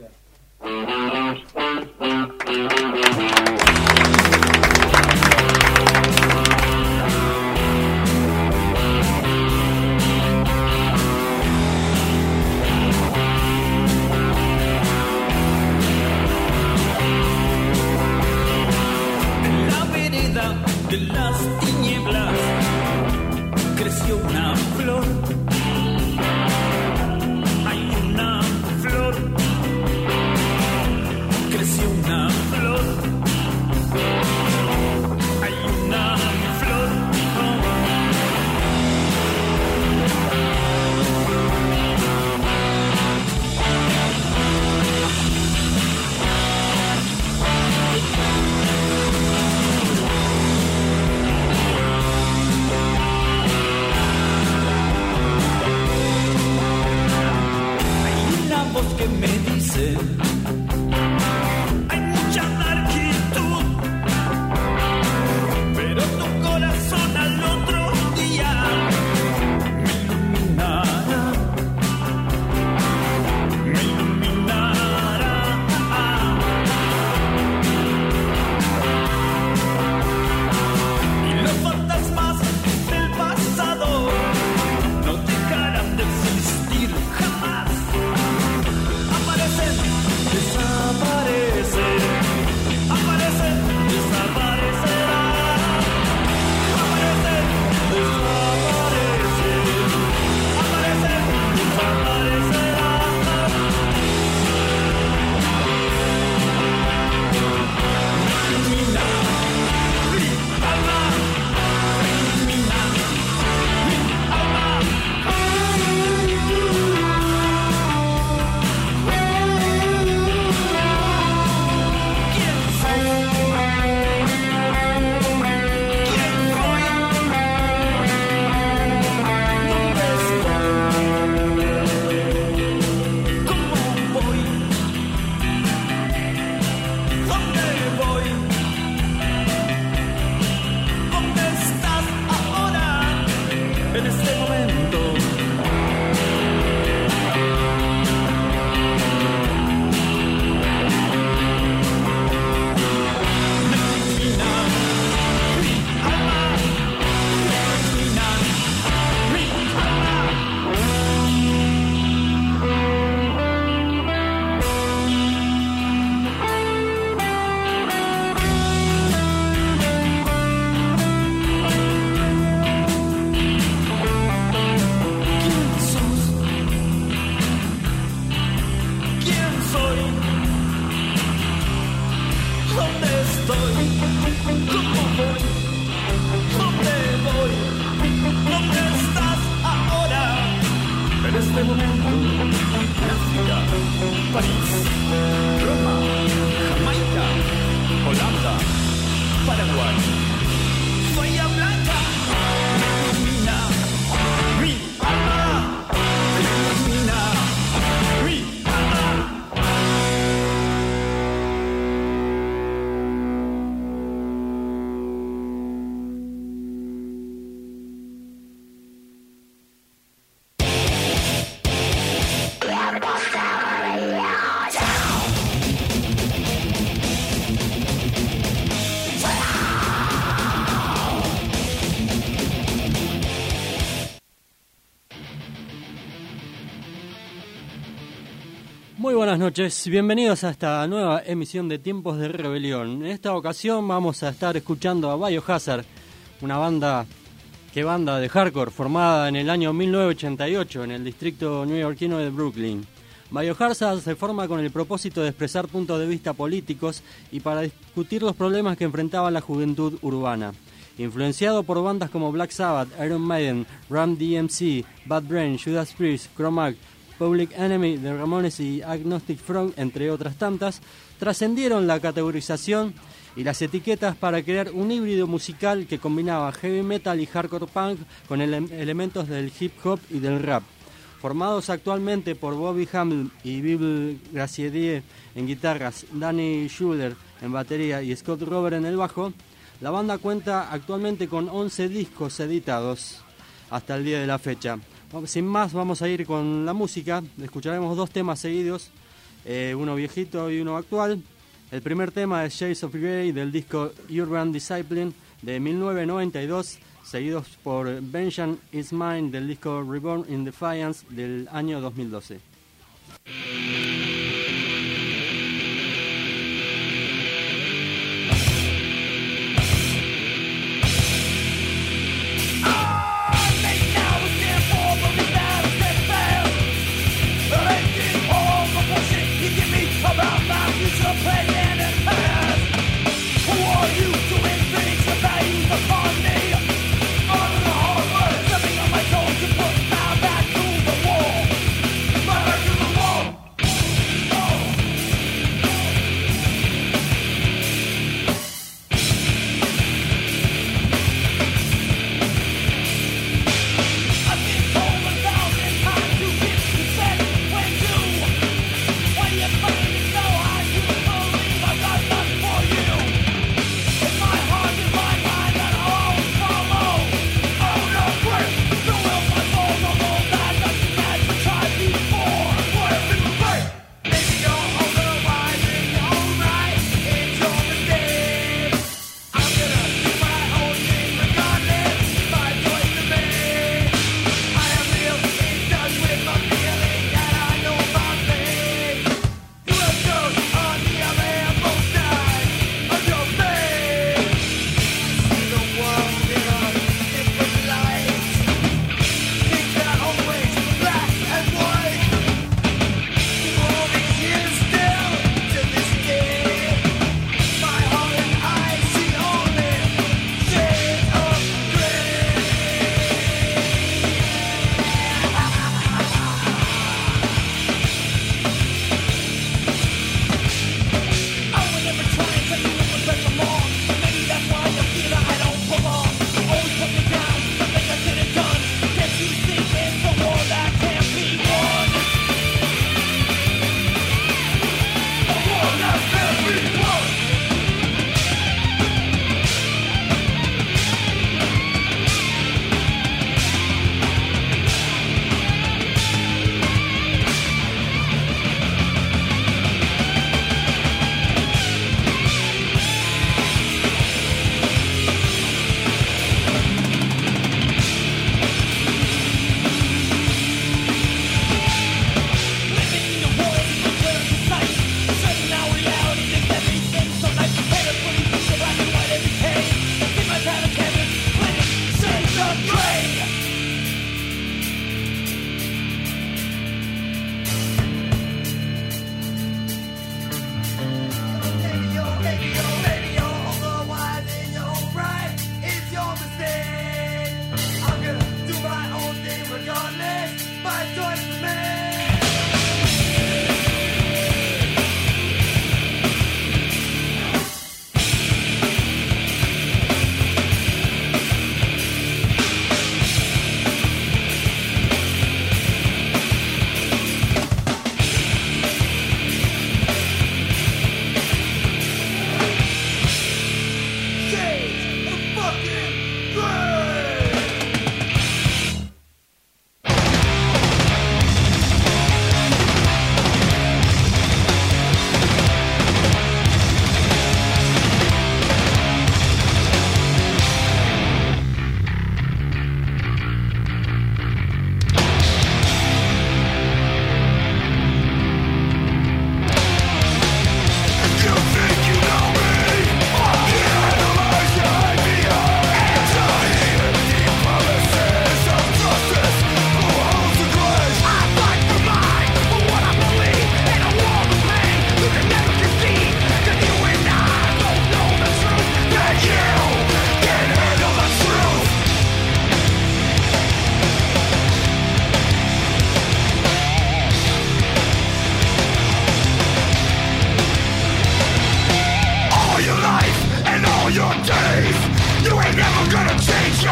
En la vereda de las tinieblas creció una flor. Hay una flor. Creció una flor. Hay una flor. Hay una voz que me dice: hay mucha largitud, pero tu corazón al otro día me iluminará, me iluminará. Y los fantasmas del pasado no dejarán de existir jamás. Aparecen, desaparecen, aparecen, desaparecerán. Aparecen, desaparecen, aparecen, desaparecerán. Ilumina mi alma, ilumina mi alma. ¿Quién soy? ¿Quién soy? ¿Dónde estoy? ¿Cómo voy? ¿Dónde voy? ¿Dónde estás ahora? En este momento. Me ilumina mi alma, me ilumina mi ¿Quién sos? ¿Quién soy? ¿Dónde estoy? ¿Cómo voy? ¿Dónde voy? ¿Dónde estás ahora? En este momento, África, París, Roma, Jamaica, Holanda, Paraguay, Bahía Blanca. Me ilumina mi alma, me ilumina mi alma. Muy buenas noches, bienvenidos a esta nueva emisión de Tiempos de Rebelión. En esta ocasión vamos a estar escuchando a Biohazard, una banda de hardcore formada en el año 1988 en el distrito neoyorquino de Brooklyn. Biohazard se forma con el propósito de expresar puntos de vista políticos y para discutir los problemas que enfrentaba la juventud urbana. Influenciado por bandas como Black Sabbath, Iron Maiden, Ram DMC, Bad Brain, Judas Priest, Cro-Mags, Public Enemy, The Ramones y Agnostic Front, entre otras tantas, trascendieron la categorización y las etiquetas para crear un híbrido musical que combinaba heavy metal y hardcore punk con elementos del hip hop y del rap. Formados actualmente por Bobby Hamill y Bill Gracidier en guitarras, Danny Schuler en batería y Scott Robert en el bajo, la banda cuenta actualmente con 11 discos editados hasta el día de la fecha. Sin más, vamos a ir con la música. Escucharemos 2 temas seguidos, uno viejito y uno actual. El primer tema es Shades of Grey del disco Urban Discipline de 1992, seguidos por Vengeance Is Mine del disco Reborn in Defiance del año 2012.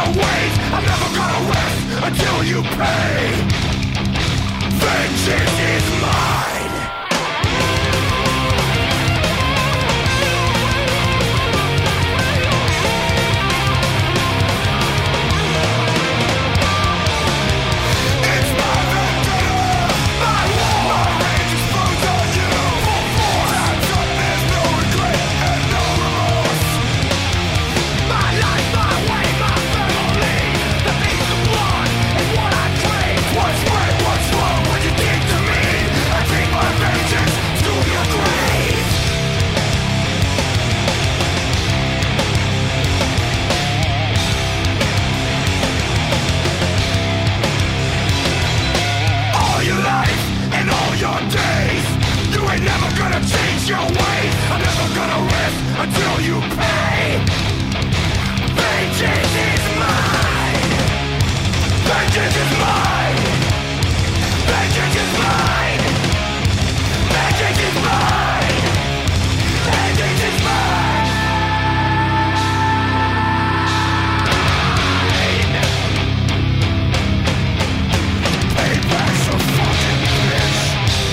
your ways. I'm never gonna rest until you pay. Vengeance is mine. Your ways. I'm never gonna rest until you pay. Vengeance is mine. Vengeance is mine. Vengeance is mine. Vengeance is mine. Vengeance is mine. Payback's a fucking bitch.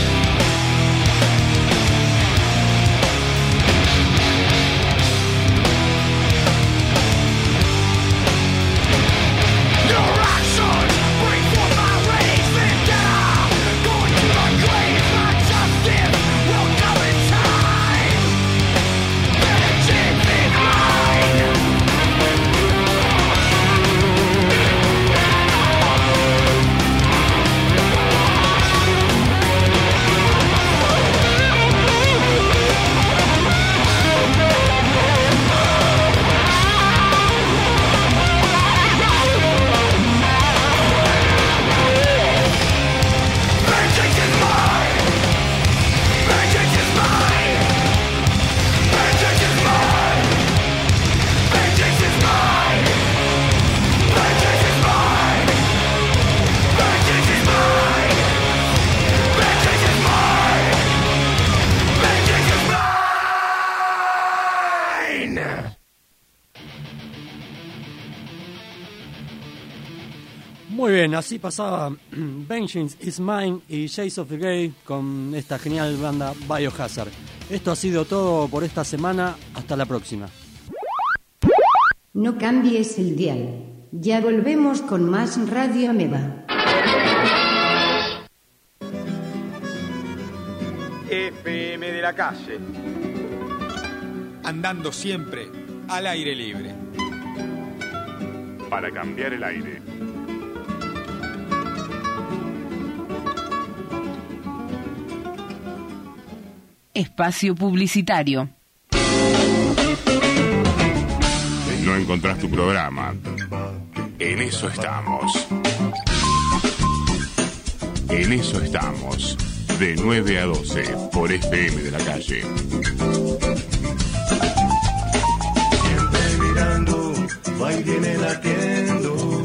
Muy bien, así pasaba Vengeance is Mine y Shades of Grey con esta genial banda Biohazard. Esto ha sido todo por esta semana. Hasta la próxima. No cambies el dial. Ya volvemos con más Radio Ameba. FM de la calle. Andando siempre al aire libre. Para cambiar el aire. Espacio publicitario. No encontrás tu programa. En eso estamos. En eso estamos. De 9 a 12 por FM de la calle. Siempre mirando, va y viene latiendo.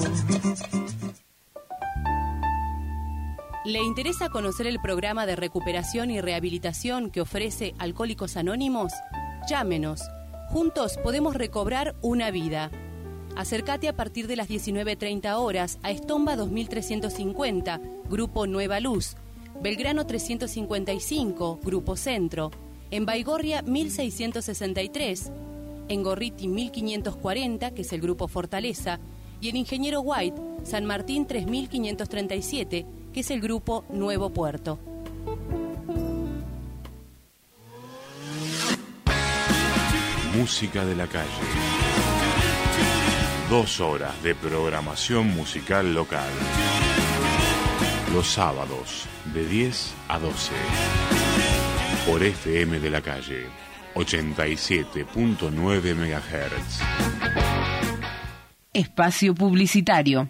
¿Le interesa conocer el programa de recuperación y rehabilitación que ofrece Alcohólicos Anónimos? Llámenos. Juntos podemos recobrar una vida. Acércate a partir de las 19:30 horas a Estomba 2350, Grupo Nueva Luz, Belgrano 355, Grupo Centro, en Baigorria 1663, en Gorriti 1540, que es el Grupo Fortaleza, y en Ingeniero White, San Martín 3537, que es el Grupo Nuevo Puerto. Música de la calle. 2 horas de programación musical local. Los sábados de 10 a 12. Por FM de la calle 87.9 MHz. Espacio publicitario.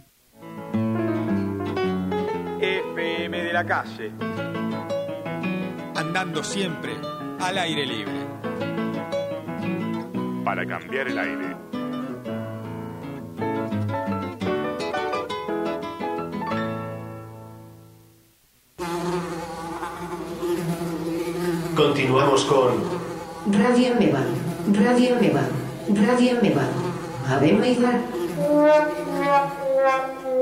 FM de la calle. Andando siempre al aire libre. Para cambiar el aire. Continuamos con Radio Ameba, Radio Ameba, Radio Ameba. Ave Maida.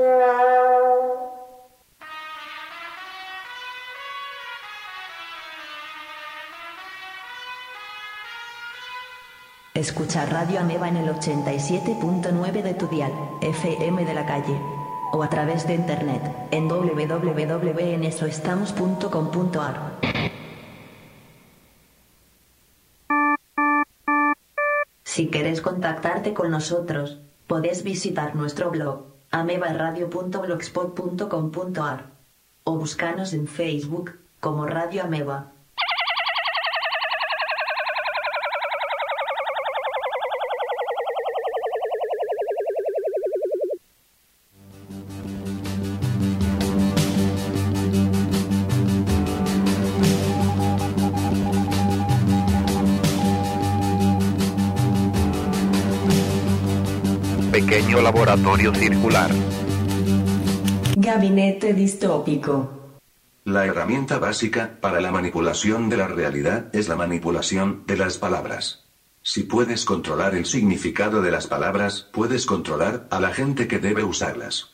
Escucha Radio Ameba en el 87.9 de tu dial, FM de la calle. O a través de internet, en www.enesoestamos.com.ar. Si quieres contactarte con nosotros, podés visitar nuestro blog, amebaradio.blogspot.com.ar, o buscarnos en Facebook, como Radio Ameba. Pequeño laboratorio circular. Gabinete distópico. La herramienta básica para la manipulación de la realidad es la manipulación de las palabras. Si puedes controlar el significado de las palabras, puedes controlar a la gente que debe usarlas.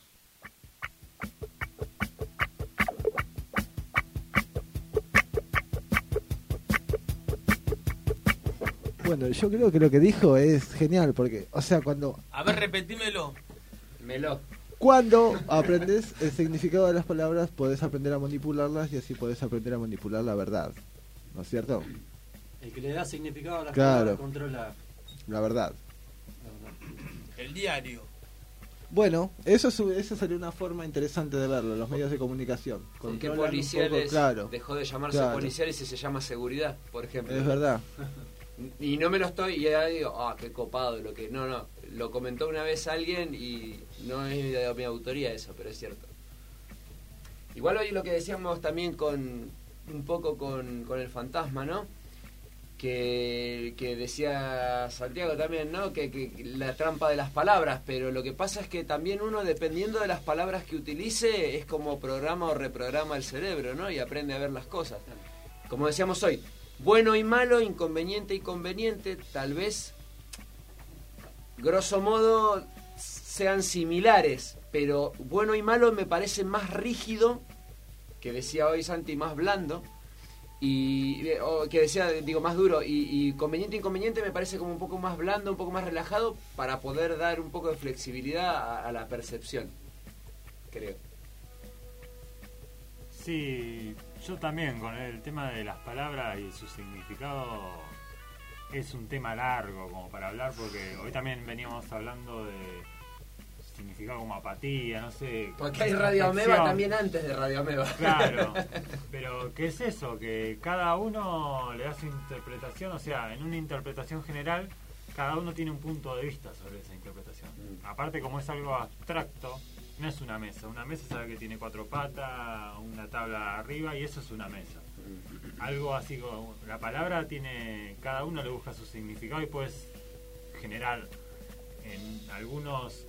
Bueno, yo creo que lo que dijo es genial, porque, o sea, A ver, repetímelo. Cuando aprendes el significado de las palabras, podés aprender a manipularlas y así podés aprender a manipular la verdad, ¿no es cierto? El que le da significado a las Claro. palabras controla La verdad. El diario. Bueno, eso sería una forma interesante de verlo, los medios de comunicación. ¿Por qué Controlan un policiales poco, claro. dejó de llamarse Claro. policiales y se llama seguridad, por ejemplo? Es verdad. Y no me lo estoy, y ahora digo, qué copado lo que... No, lo comentó una vez alguien y no es de mi autoría eso, pero es cierto. Igual hoy lo que decíamos también un poco con el fantasma, ¿no? Que decía Santiago también, ¿no? Que la trampa de las palabras, pero lo que pasa es que también uno, dependiendo de las palabras que utilice, es como programa o reprograma el cerebro, ¿no? Y aprende a ver las cosas. Como decíamos hoy, bueno y malo, inconveniente y conveniente, tal vez, grosso modo, sean similares, pero bueno y malo me parece más rígido, que decía hoy Santi, más blando, que decía, más duro, y conveniente e inconveniente me parece como un poco más blando, un poco más relajado, para poder dar un poco de flexibilidad a la percepción, creo. Sí, yo también con el tema de las palabras y su significado es un tema largo como para hablar, porque hoy también veníamos hablando de significado como apatía, no sé. Porque hay Radio Ameba también antes de Radio Ameba. Claro, pero ¿qué es eso? Que cada uno le da su interpretación, o sea, en una interpretación general, cada uno tiene un punto de vista sobre esa interpretación. Aparte, como es algo abstracto, no es una mesa. Una mesa sabe que tiene 4 patas, una tabla arriba, y eso es una mesa. Algo así como la palabra tiene, cada uno le busca su significado y puedes generar en algunos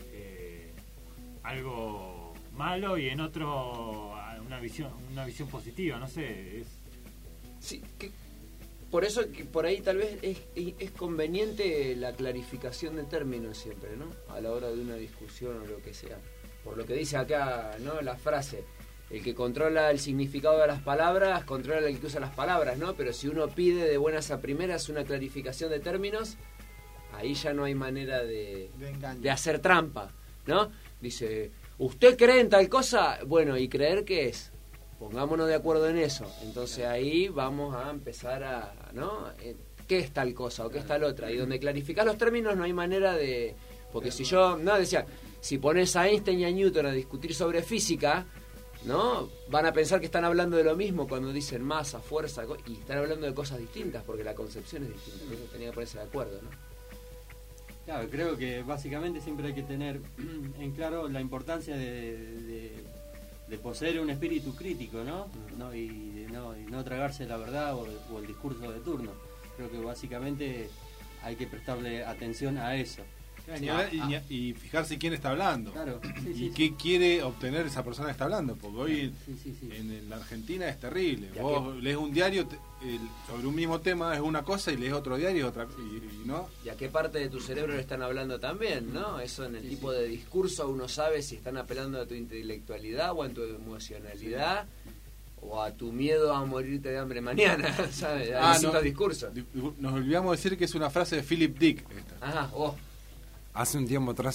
algo malo y en otro una visión positiva, no sé. Sí, por eso que por ahí tal vez es conveniente la clarificación de términos siempre, ¿no? A la hora de una discusión o lo que sea. Por lo que dice acá, ¿no? La frase, el que controla el significado de las palabras, controla el que usa las palabras, ¿no? Pero si uno pide de buenas a primeras una clarificación de términos, ahí ya no hay manera de hacer trampa, ¿no? Dice, ¿usted cree en tal cosa? Bueno, ¿y creer qué es? Pongámonos de acuerdo en eso. Entonces ahí vamos a empezar ¿no? ¿Qué es tal cosa o qué es tal otra? Y donde clarificar los términos no hay manera de... Porque si yo, decía, si pones a Einstein y a Newton a discutir sobre física, ¿no? Van a pensar que están hablando de lo mismo cuando dicen masa, fuerza, y están hablando de cosas distintas porque la concepción es distinta. Entonces tenía que ponerse de acuerdo, ¿no? Claro, creo que básicamente siempre hay que tener en claro la importancia de poseer un espíritu crítico, ¿no? Y no tragarse la verdad o el discurso de turno. Creo que básicamente hay que prestarle atención a eso. Y fijarse quién está hablando. Claro. Y qué quiere obtener esa persona que está hablando. Porque hoy en la Argentina es terrible. Vos lees un diario sobre un mismo tema, es una cosa, y lees otro diario, otra y ¿no? ¿Y a qué parte de tu cerebro le están hablando también, no? Eso en el tipo de discurso uno sabe si están apelando a tu intelectualidad o a tu emocionalidad. O a tu miedo a morirte de hambre mañana, ¿sabes? Discursos. Nos olvidamos decir que es una frase de Philip Dick. Ajá, Hace un tiempo atrás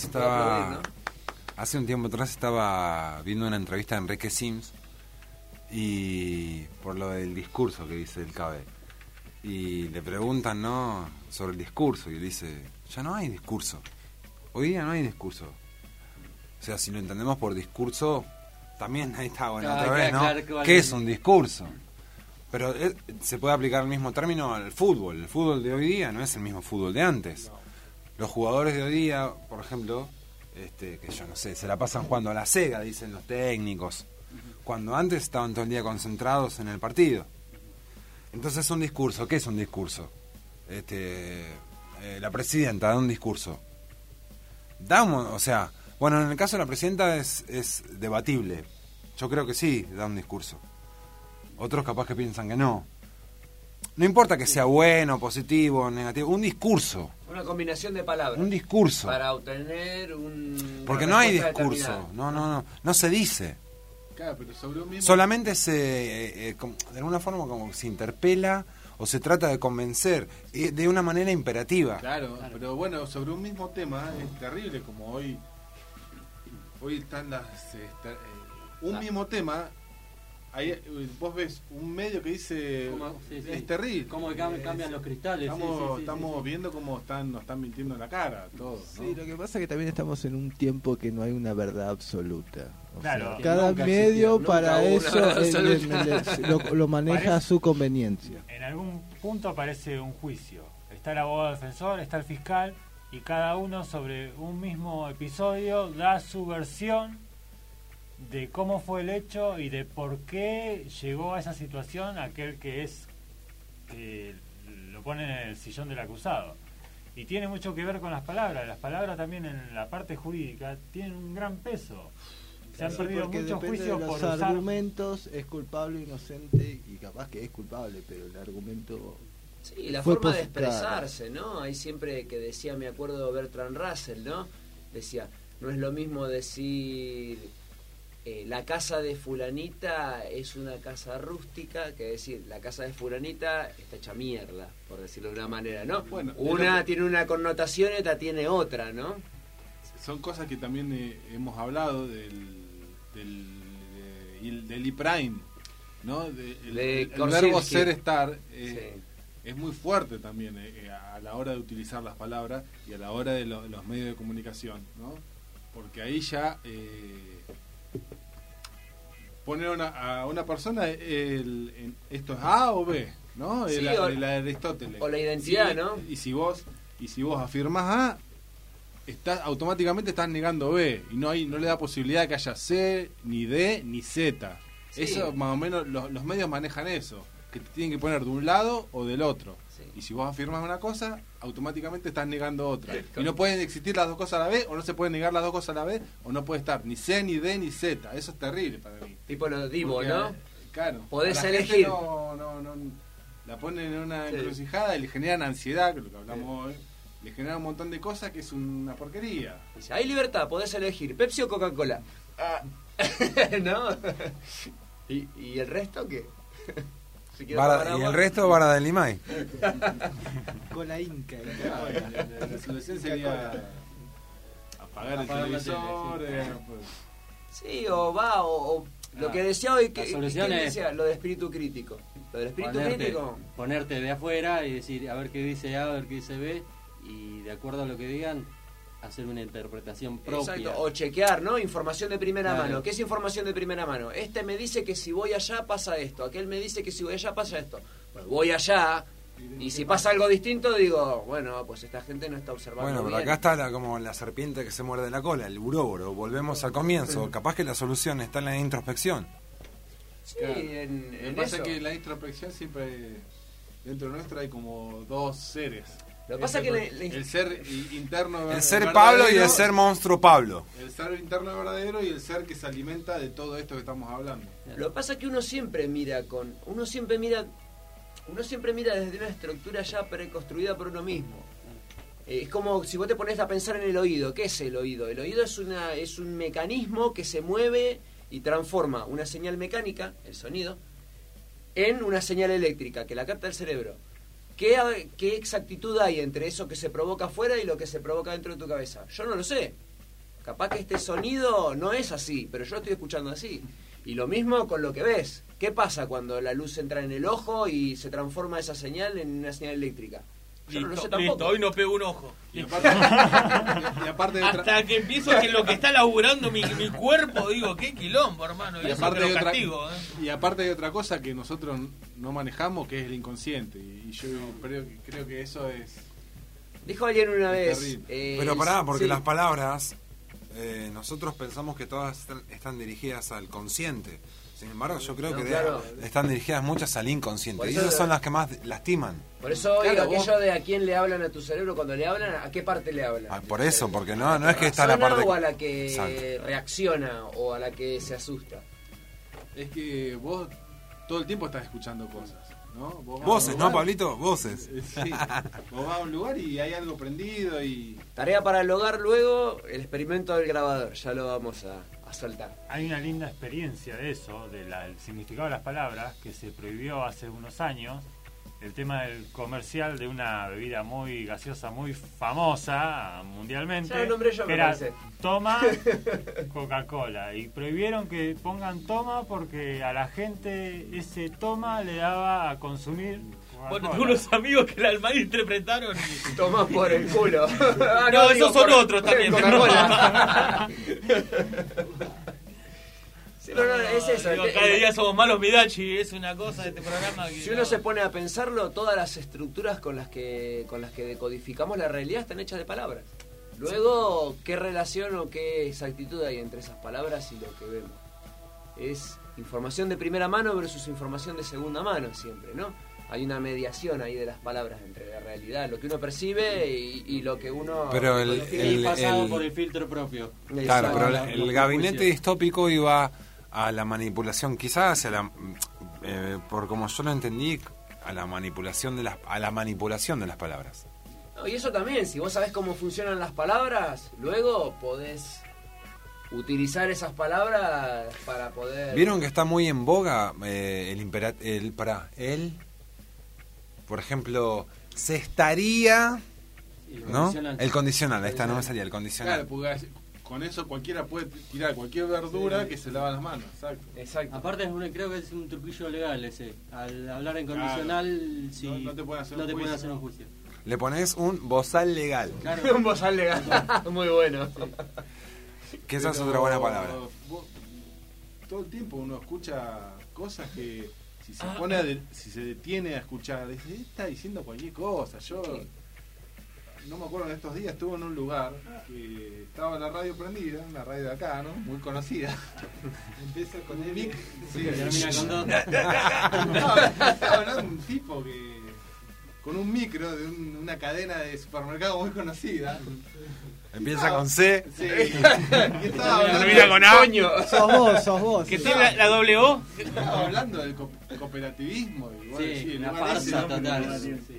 estaba viendo una entrevista de Enrique Sims y por lo del discurso que dice el CABE. Y le preguntan, ¿no?, sobre el discurso, y él dice, ya no hay discurso. Hoy día no hay discurso. O sea, si lo entendemos por discurso, también ahí está, bueno, otra vez, ¿no? Claro, ¿qué es un discurso? Pero se puede aplicar el mismo término al fútbol. El fútbol de hoy día no es el mismo fútbol de antes. Los jugadores de hoy día, por ejemplo, que yo no sé, se la pasan jugando a la Sega, dicen los técnicos, cuando antes estaban todo el día concentrados en el partido. Entonces, un discurso, ¿qué es un discurso? La presidenta da un discurso. Bueno, en el caso de la presidenta es debatible. Yo creo que sí, da un discurso. Otros capaz que piensan que no. No importa que sea bueno, positivo, negativo, un discurso. Una combinación de palabras. Un discurso. Para obtener un... Porque no hay discurso, no se dice. Claro, pero sobre un mismo... Solamente de alguna forma como se interpela o se trata de convencer de una manera imperativa. Claro, pero bueno, sobre un mismo tema es terrible, como hoy están un mismo tema. Ahí vos ves un medio que dice es terrible. Cómo cambian los cristales. Estamos viendo cómo nos están mintiendo en la cara todos, ¿no? Sí, lo que pasa es que también estamos en un tiempo que no hay una verdad absoluta. Claro, cada medio para eso lo maneja a su conveniencia. En algún punto aparece un juicio. Está el abogado defensor, está el fiscal, y cada uno sobre un mismo episodio da su versión de cómo fue el hecho y de por qué llegó a esa situación aquel que lo pone en el sillón del acusado. Y tiene mucho que ver con las palabras. Las palabras también en la parte jurídica tienen un gran peso. Se han perdido muchos juicios de los por argumentos, es culpable o inocente, y capaz que es culpable, pero el argumento... Sí, la forma de expresarse, ¿no? Hay siempre que decía, me acuerdo de Bertrand Russell, ¿no? Decía, no es lo mismo decir... la casa de fulanita es una casa rústica, que decir, la casa de fulanita está hecha mierda, por decirlo de una manera, ¿no? Bueno, una tiene una connotación y otra tiene otra, ¿no? Son cosas que también hemos hablado del E-Prime, ¿no? El verbo ser, estar, es muy fuerte también a la hora de utilizar las palabras y a la hora de los medios de comunicación, ¿no? Porque ahí ya... poner a una persona esto es A o B, ¿no? Sí, la de Aristóteles. O la identidad, sí, ¿no? Y si vos afirmás A, automáticamente estás negando B, y no le da posibilidad de que haya C, ni D, ni Z. Sí. Eso más o menos los medios manejan eso, que te tienen que poner de un lado o del otro. Sí. Y si vos afirmas una cosa, automáticamente estás negando otra. Sí, y no pueden existir las dos cosas a la vez, o no se pueden negar las dos cosas a la vez, o no puede estar ni C, ni D, ni Z. Eso es terrible para mí. Tipo lo divo, ¿no? Claro. Podés elegir. No, la ponen en una encrucijada y le generan ansiedad, que es lo que hablamos hoy. Le generan un montón de cosas que es una porquería. Dice, hay libertad, podés elegir Pepsi o Coca-Cola. ¿No? ¿Y el resto qué? Y el resto vara del Limay. Con la Inca. La solución sería apagar el televisor. Sí, o lo que decía hoy, que decía lo de espíritu crítico. Lo del espíritu crítico. Ponerte de afuera y decir, a ver qué dice A, a ver qué dice B, y de acuerdo a lo que digan, hacer una interpretación propia. Exacto, o chequear, ¿no? Información de primera mano. ¿Qué es información de primera mano? Este me dice que si voy allá pasa esto, aquel me dice que si voy allá pasa esto. Pues voy allá, y si pasa algo distinto, digo, bueno, pues esta gente no está observando bien. Bueno, pero acá está como la serpiente que se muerde la cola, el uróboro. Volvemos al comienzo. Capaz que la solución está en la introspección. Sí, claro. en Lo que pasa eso. es que la introspección siempre, dentro nuestro hay como dos seres. Lo que pasa es que el ser interno, el ser Pablo y el ser monstruo Pablo. El ser interno verdadero y el ser que se alimenta de todo esto que estamos hablando. Lo que pasa es que uno siempre mira desde una estructura ya preconstruida por uno mismo. Es como si vos te pones a pensar en el oído. ¿Qué es el oído? El oído es un mecanismo que se mueve y transforma una señal mecánica, el sonido, en una señal eléctrica que la capta el cerebro. ¿Qué exactitud hay entre eso que se provoca afuera y lo que se provoca dentro de tu cabeza? Yo no lo sé. Capaz que este sonido no es así, pero yo lo estoy escuchando así. Y lo mismo con lo que ves. ¿Qué pasa cuando la luz entra en el ojo y se transforma esa señal en una señal eléctrica? Yo no lo sé tampoco. Listo, hoy no pego un ojo. Y aparte hasta que empiezo que lo que está laburando mi cuerpo, digo, qué quilombo, hermano. Y aparte hay otra cosa que nosotros no manejamos, que es el inconsciente. Y yo creo que eso es... Dijo alguien una vez... Pero pará, porque las palabras, nosotros pensamos que todas están dirigidas al consciente. Sin embargo, yo creo que están dirigidas muchas al inconsciente. Y esas son las que más lastiman. Por eso digo aquello de a quién le hablan a tu cerebro. Cuando le hablan, ¿a qué parte le hablan? Por eso, porque no es que está la parte... o a la que reacciona o a la que se asusta. Es que vos todo el tiempo estás escuchando cosas, ¿no? Voces, ¿no, Pablito? Voces. Sí. Vos vas a un lugar y hay algo prendido y... Tarea para el hogar luego, el experimento del grabador. Ya lo vamos a soltar. Hay una linda experiencia de eso, del significado de las palabras, que se prohibió hace unos años. El tema del comercial de una bebida muy gaseosa, muy famosa mundialmente. Ya lo nombré yo, era toma Coca-Cola. Y prohibieron que pongan toma porque a la gente ese toma le daba a consumir Coca-Cola. Bueno, tengo unos amigos que la malinterpretaron y... Tomás por el culo. No, esos son otros también. Coca-Cola. Sí, no, es eso. Digo, cada día somos malos Midachi, es una cosa de este programa que... Si uno se pone a pensarlo, todas las estructuras con las que decodificamos la realidad están hechas de palabras. Luego, ¿qué relación o qué exactitud hay entre esas palabras y lo que vemos? Es información de primera mano versus información de segunda mano siempre, ¿no? Hay una mediación ahí de las palabras entre la realidad, lo que uno percibe y lo que uno... Pero pasado por el filtro propio. Claro, pero el gabinete distópico iba a la manipulación, quizás por como yo lo entendí, a la manipulación de las palabras. No, y eso también, si vos sabés cómo funcionan las palabras, luego podés utilizar esas palabras para poder... ¿Vieron que está muy en boga por ejemplo, se estaría, ¿no? El condicional, esta no me salía, el condicional. Claro, porque con eso cualquiera puede tirar cualquier verdura que se lava las manos. Exacto. Aparte creo que es un truquillo legal ese. Al hablar en condicional, si no te pueden hacer un juicio. Le pones un bozal legal. Claro. Un bozal legal. Muy bueno. Que esa es otra buena palabra. Todo el tiempo uno escucha cosas que si se detiene a escuchar, dice, está diciendo cualquier cosa. Yo no me acuerdo, en estos días estuve en un lugar que estaba la radio prendida, una radio de acá, ¿no? Muy conocida. Empieza con el mic. Sí, termina con dos. Estaba hablando de un tipo que con un micro de una cadena de supermercado muy conocida. Empieza con C. Sí. Termina con A. Sos vos. ¿Qué tiene la doble O? Estaba hablando del cooperativismo. Y bueno, sí, una farsa total.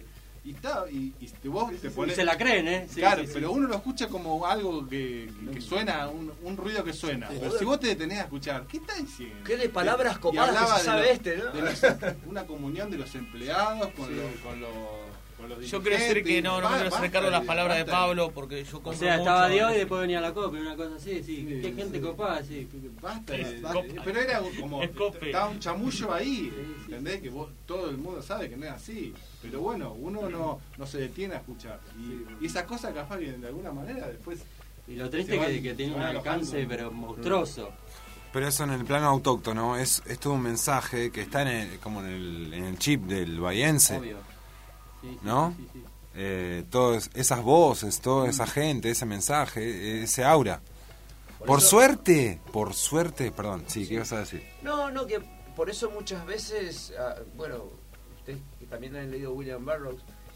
Y vos te pones... Se la creen, ¿eh? Sí, claro, sí, pero uno lo escucha como algo que suena, un ruido que suena. Pero si vos te detenés a escuchar, ¿qué está diciendo? ¿Qué de palabras copadas que se sabe ¿no? Una comunión de los empleados con los yo quiero decir que no quiero acercarlo a las palabras de Pablo porque yo compro. O sea, estaba Dios y después venía la copa, una cosa así, sí. Qué gente copada, sí. Basta. Pero era como estaba un chamullo ahí, ¿entendés? Que todo el mundo sabe que no es así. Pero bueno, uno no se detiene a escuchar. Y esas cosas capaz que de alguna manera después... Y lo triste es que tiene un alcance pero monstruoso. Pero eso en el plano autóctono es todo un mensaje que está como en el chip del bahiense. Obvio. Sí, ¿no? Sí. Todas esas voces, toda esa gente, ese mensaje, ese aura. Por suerte, perdón, sí, ¿qué ibas a decir? No, que por eso muchas veces, bueno, ustedes que también han leído William Burroughs,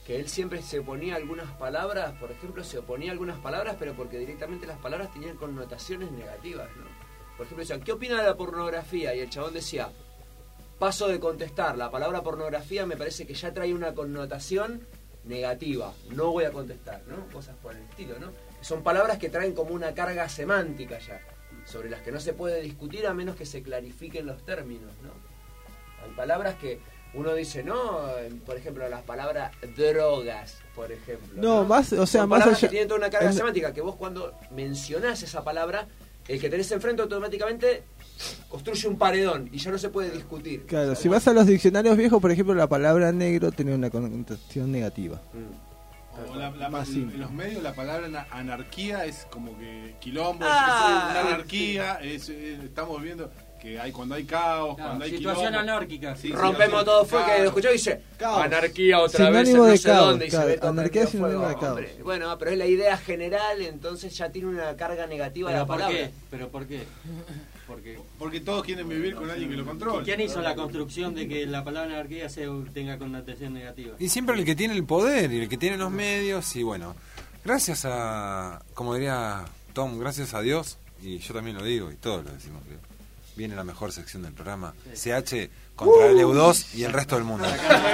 que él siempre se oponía a algunas palabras, por ejemplo, pero porque directamente las palabras tenían connotaciones negativas, ¿no? Por ejemplo, decían, ¿qué opina de la pornografía? Y el chabón decía, paso de contestar, la palabra pornografía me parece que ya trae una connotación negativa, no voy a contestar, ¿no? Cosas por el estilo, ¿no? Son palabras que traen como una carga semántica ya, sobre las que no se puede discutir a menos que se clarifiquen los términos, ¿no? Hay palabras que uno dice, no, por ejemplo, las palabras drogas, por ejemplo. No, más, o sea, son más palabras allá. que tienen toda una carga semántica, que vos cuando mencionás esa palabra, el que tenés enfrente automáticamente construye un paredón y ya no se puede discutir. Claro, si vas a los diccionarios viejos, por ejemplo, la palabra negro tiene una connotación negativa. O en los medios la palabra anarquía es como que quilombo, es una anarquía, estamos viendo que hay cuando hay caos, cuando hay situación quilombo. anárquica. Sí, rompemos todo fuego, que lo escuchó y dice caos. Anarquía otra Sinónimo vez, de no sé caos, dónde, y claro, se ve todo anarquía es prendido sinónimo fuego, de caos. hombre. Bueno, pero es la idea general, entonces ya tiene una carga negativa la palabra. ¿Pero por qué? Porque todos quieren vivir con alguien que lo controle. ¿Quién hizo la construcción de que la palabra anarquía tenga connotación negativa? Y siempre el que tiene el poder y el que tiene los medios, y bueno, gracias a, como diría Tom, gracias a Dios, y yo también lo digo, y todos lo decimos, que viene la mejor sección del programa, CH contra el EU2 y el resto del mundo.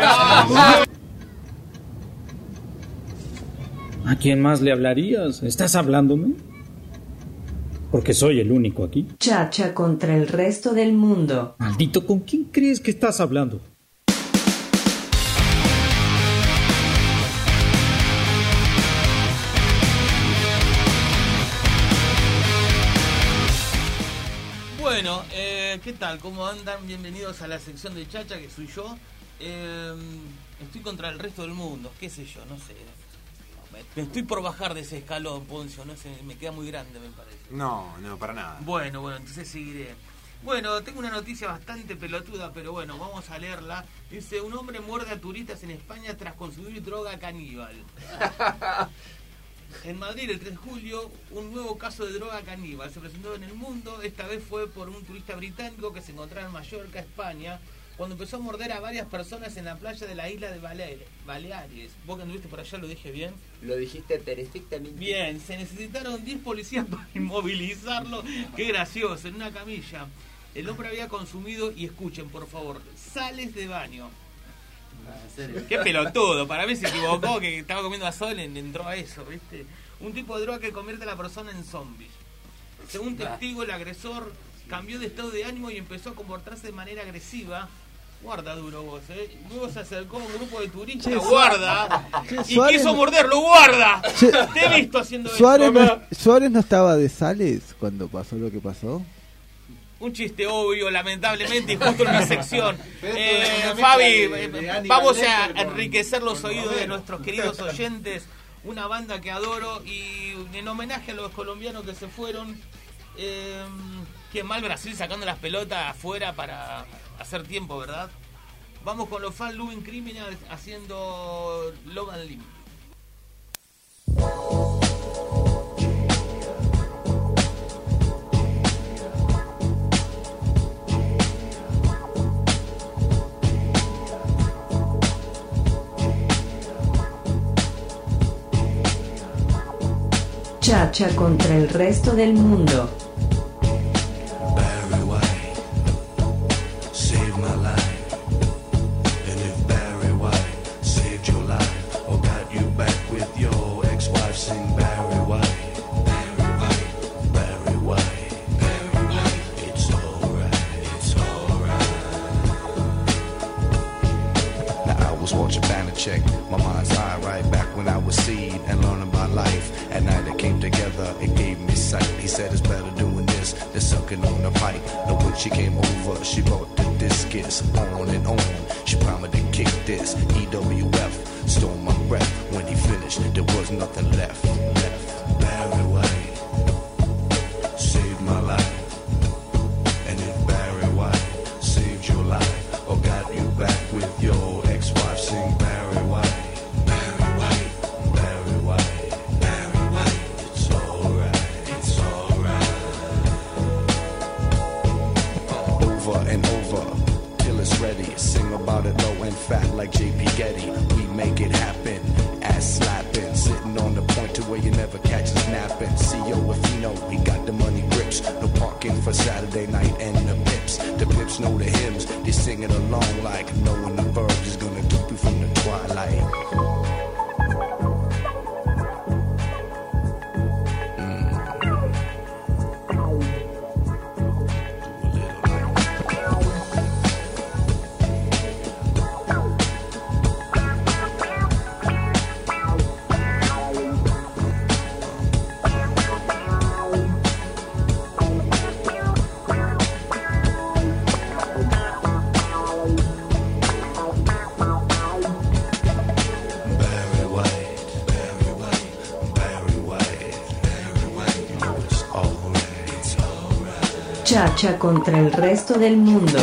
¿A quién más le hablarías? ¿Estás hablándome? Porque soy el único aquí. Chacha contra el resto del mundo. Maldito, ¿con quién crees que estás hablando? Bueno, ¿qué tal? ¿Cómo andan? Bienvenidos a la sección de Chacha, que soy yo. Estoy contra el resto del mundo, qué sé yo, no sé. Me estoy por bajar de ese escalón, Poncio, no sé, me queda muy grande, me parece. No, para nada. Bueno, entonces seguiré. Bueno, tengo una noticia bastante pelotuda, pero bueno, vamos a leerla. Dice, un hombre muerde a turistas en España tras consumir droga caníbal. En Madrid, el 3 de julio, un nuevo caso de droga caníbal se presentó en el mundo. Esta vez fue por un turista británico que se encontraba en Mallorca, España, cuando empezó a morder a varias personas en la playa de la isla de Baleares. Vos que anduviste por allá, ¿lo dije bien? Lo dijiste perfectamente. Bien, se necesitaron 10 policías para inmovilizarlo. Qué gracioso, en una camilla. El hombre había consumido, y escuchen por favor, sales de baño. ¿En serio? Qué pelotudo, para mí se equivocó, que estaba comiendo azul, entró a eso, ¿viste? Un tipo de droga que convierte a la persona en zombie. Según testigo, el agresor cambió de estado de ánimo y empezó a comportarse de manera agresiva. Guarda duro vos, Luego se acercó a un grupo de turistas, guarda, y Suárez quiso morderlo, guarda. Te he visto haciendo Suárez no estaba de Sales cuando pasó lo que pasó. Un chiste obvio, lamentablemente, y justo en mi sección. Fabi, vamos a enriquecer los oídos de nuestros queridos oyentes. Una banda que adoro, y en homenaje a los colombianos que se fueron. Qué mal Brasil sacando las pelotas afuera para hacer tiempo, ¿verdad? Vamos con los Fan Loving Criminals haciendo Love and Limp. Chacha contra el resto del mundo. My mind's high right back when I was seed and learning about life. At night it came together, it gave me sight. He said it's better doing this than sucking on the pipe. But when she came over, she brought the discus on and on. She promised to kick this. EWF stole my breath. When he finished, there was nothing left. Barry White saved my life. And if Barry White saved your life or got you back with your ex-wife, sing Barry White. Barry White, Barry White, Barry White. It's alright, it's alright. Over and over till it's ready. Sing about it low and fat like J.P. Getty. We make it happen. Ass slapping, sitting on the point to where you never catch us napping. CEO if you know, he got the money grips. No parking for Saturday night and the pips. The pips know the hymns, they singing along like knowing the verb is gonna keep you from the twilight. Chacha contra el resto del mundo.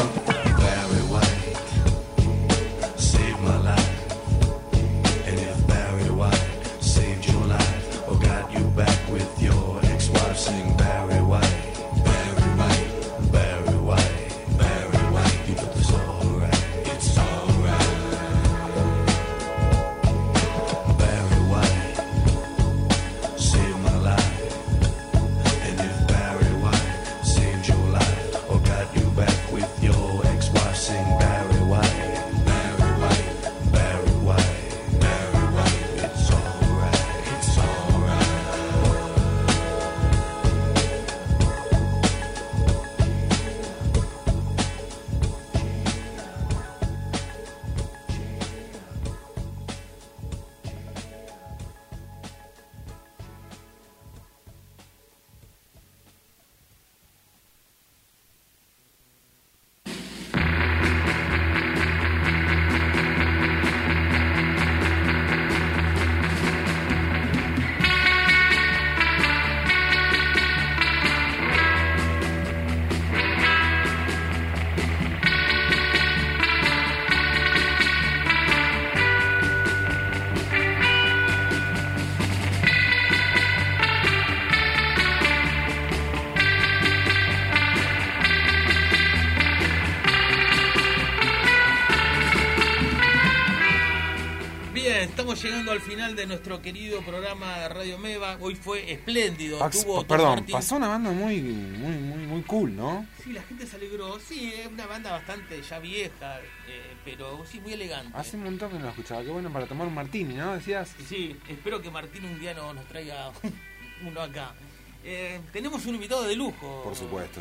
Llegando al final de nuestro querido programa de Radio Meva. Hoy fue espléndido. Pasó una banda muy cool, ¿no? Sí, la gente se alegró. Sí, es una banda bastante ya vieja, pero sí, muy elegante. Hace un montón que no la escuchaba. Qué bueno para tomar un martini, ¿no? Decías. Sí, espero que Martín un día nos traiga uno acá. Tenemos un invitado de lujo. Por supuesto.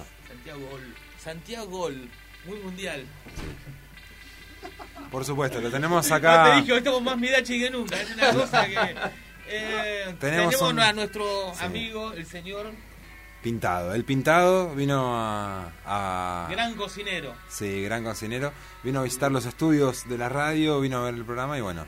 Santiago Gol, muy mundial. Por supuesto, lo tenemos acá. No te dije, hoy estamos más Midachi que nunca. Es una cosa que. Tenemos a nuestro amigo, el señor Pintado. El Pintado vino a. Gran cocinero. Sí, gran cocinero. Vino a visitar los estudios de la radio, vino a ver el programa y bueno.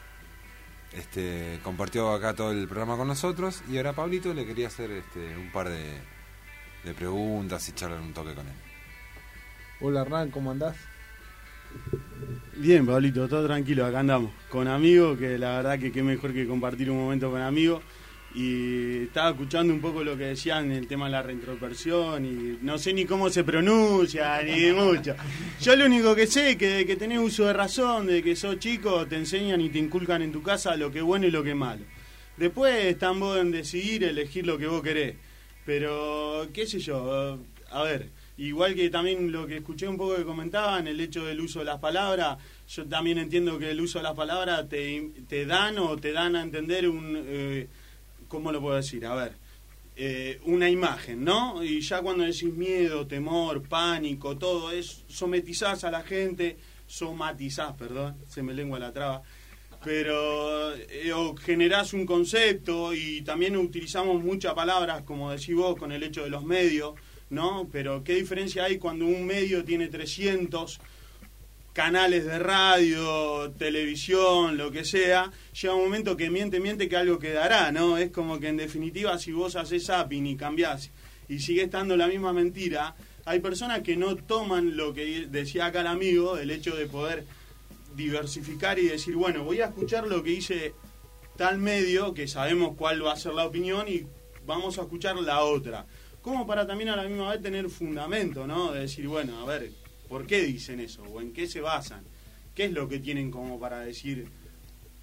Compartió acá todo el programa con nosotros. Y ahora Pablito le quería hacer un par de preguntas y charlar un toque con él. Hola Hernán, ¿cómo andás? Bien, Pablito, todo tranquilo, acá andamos. Con amigos, que la verdad que qué mejor que compartir un momento con amigos. Y estaba escuchando un poco lo que decían el tema de la reintroversión y no sé ni cómo se pronuncia, ni mucho. Yo lo único que sé es que tenés uso de razón, de que sos chico, te enseñan y te inculcan en tu casa lo que es bueno y lo que es malo. Después están vos en decidir, elegir lo que vos querés. Pero, qué sé yo, a ver, igual que también lo que escuché un poco que comentaban, el hecho del uso de las palabras, yo también entiendo que el uso de las palabras te dan a entender ¿cómo lo puedo decir? A ver, una imagen, ¿no? Y ya cuando decís miedo, temor, pánico, todo es, somatizás a la gente, se me lengua la traba, pero generás un concepto y también utilizamos muchas palabras, como decís vos, con el hecho de los medios, ¿no? Pero ¿qué diferencia hay cuando un medio tiene 300 canales de radio, televisión, lo que sea? Llega un momento que miente que algo quedará, ¿no? Es como que en definitiva si vos haces zapping y cambiás y sigue estando la misma mentira, hay personas que no toman lo que decía acá el amigo, el hecho de poder diversificar y decir, bueno, voy a escuchar lo que dice tal medio, que sabemos cuál va a ser la opinión y vamos a escuchar la otra. Como para también a la misma vez tener fundamento, ¿no? De decir, bueno, a ver, ¿por qué dicen eso? ¿O en qué se basan? ¿Qué es lo que tienen como para decir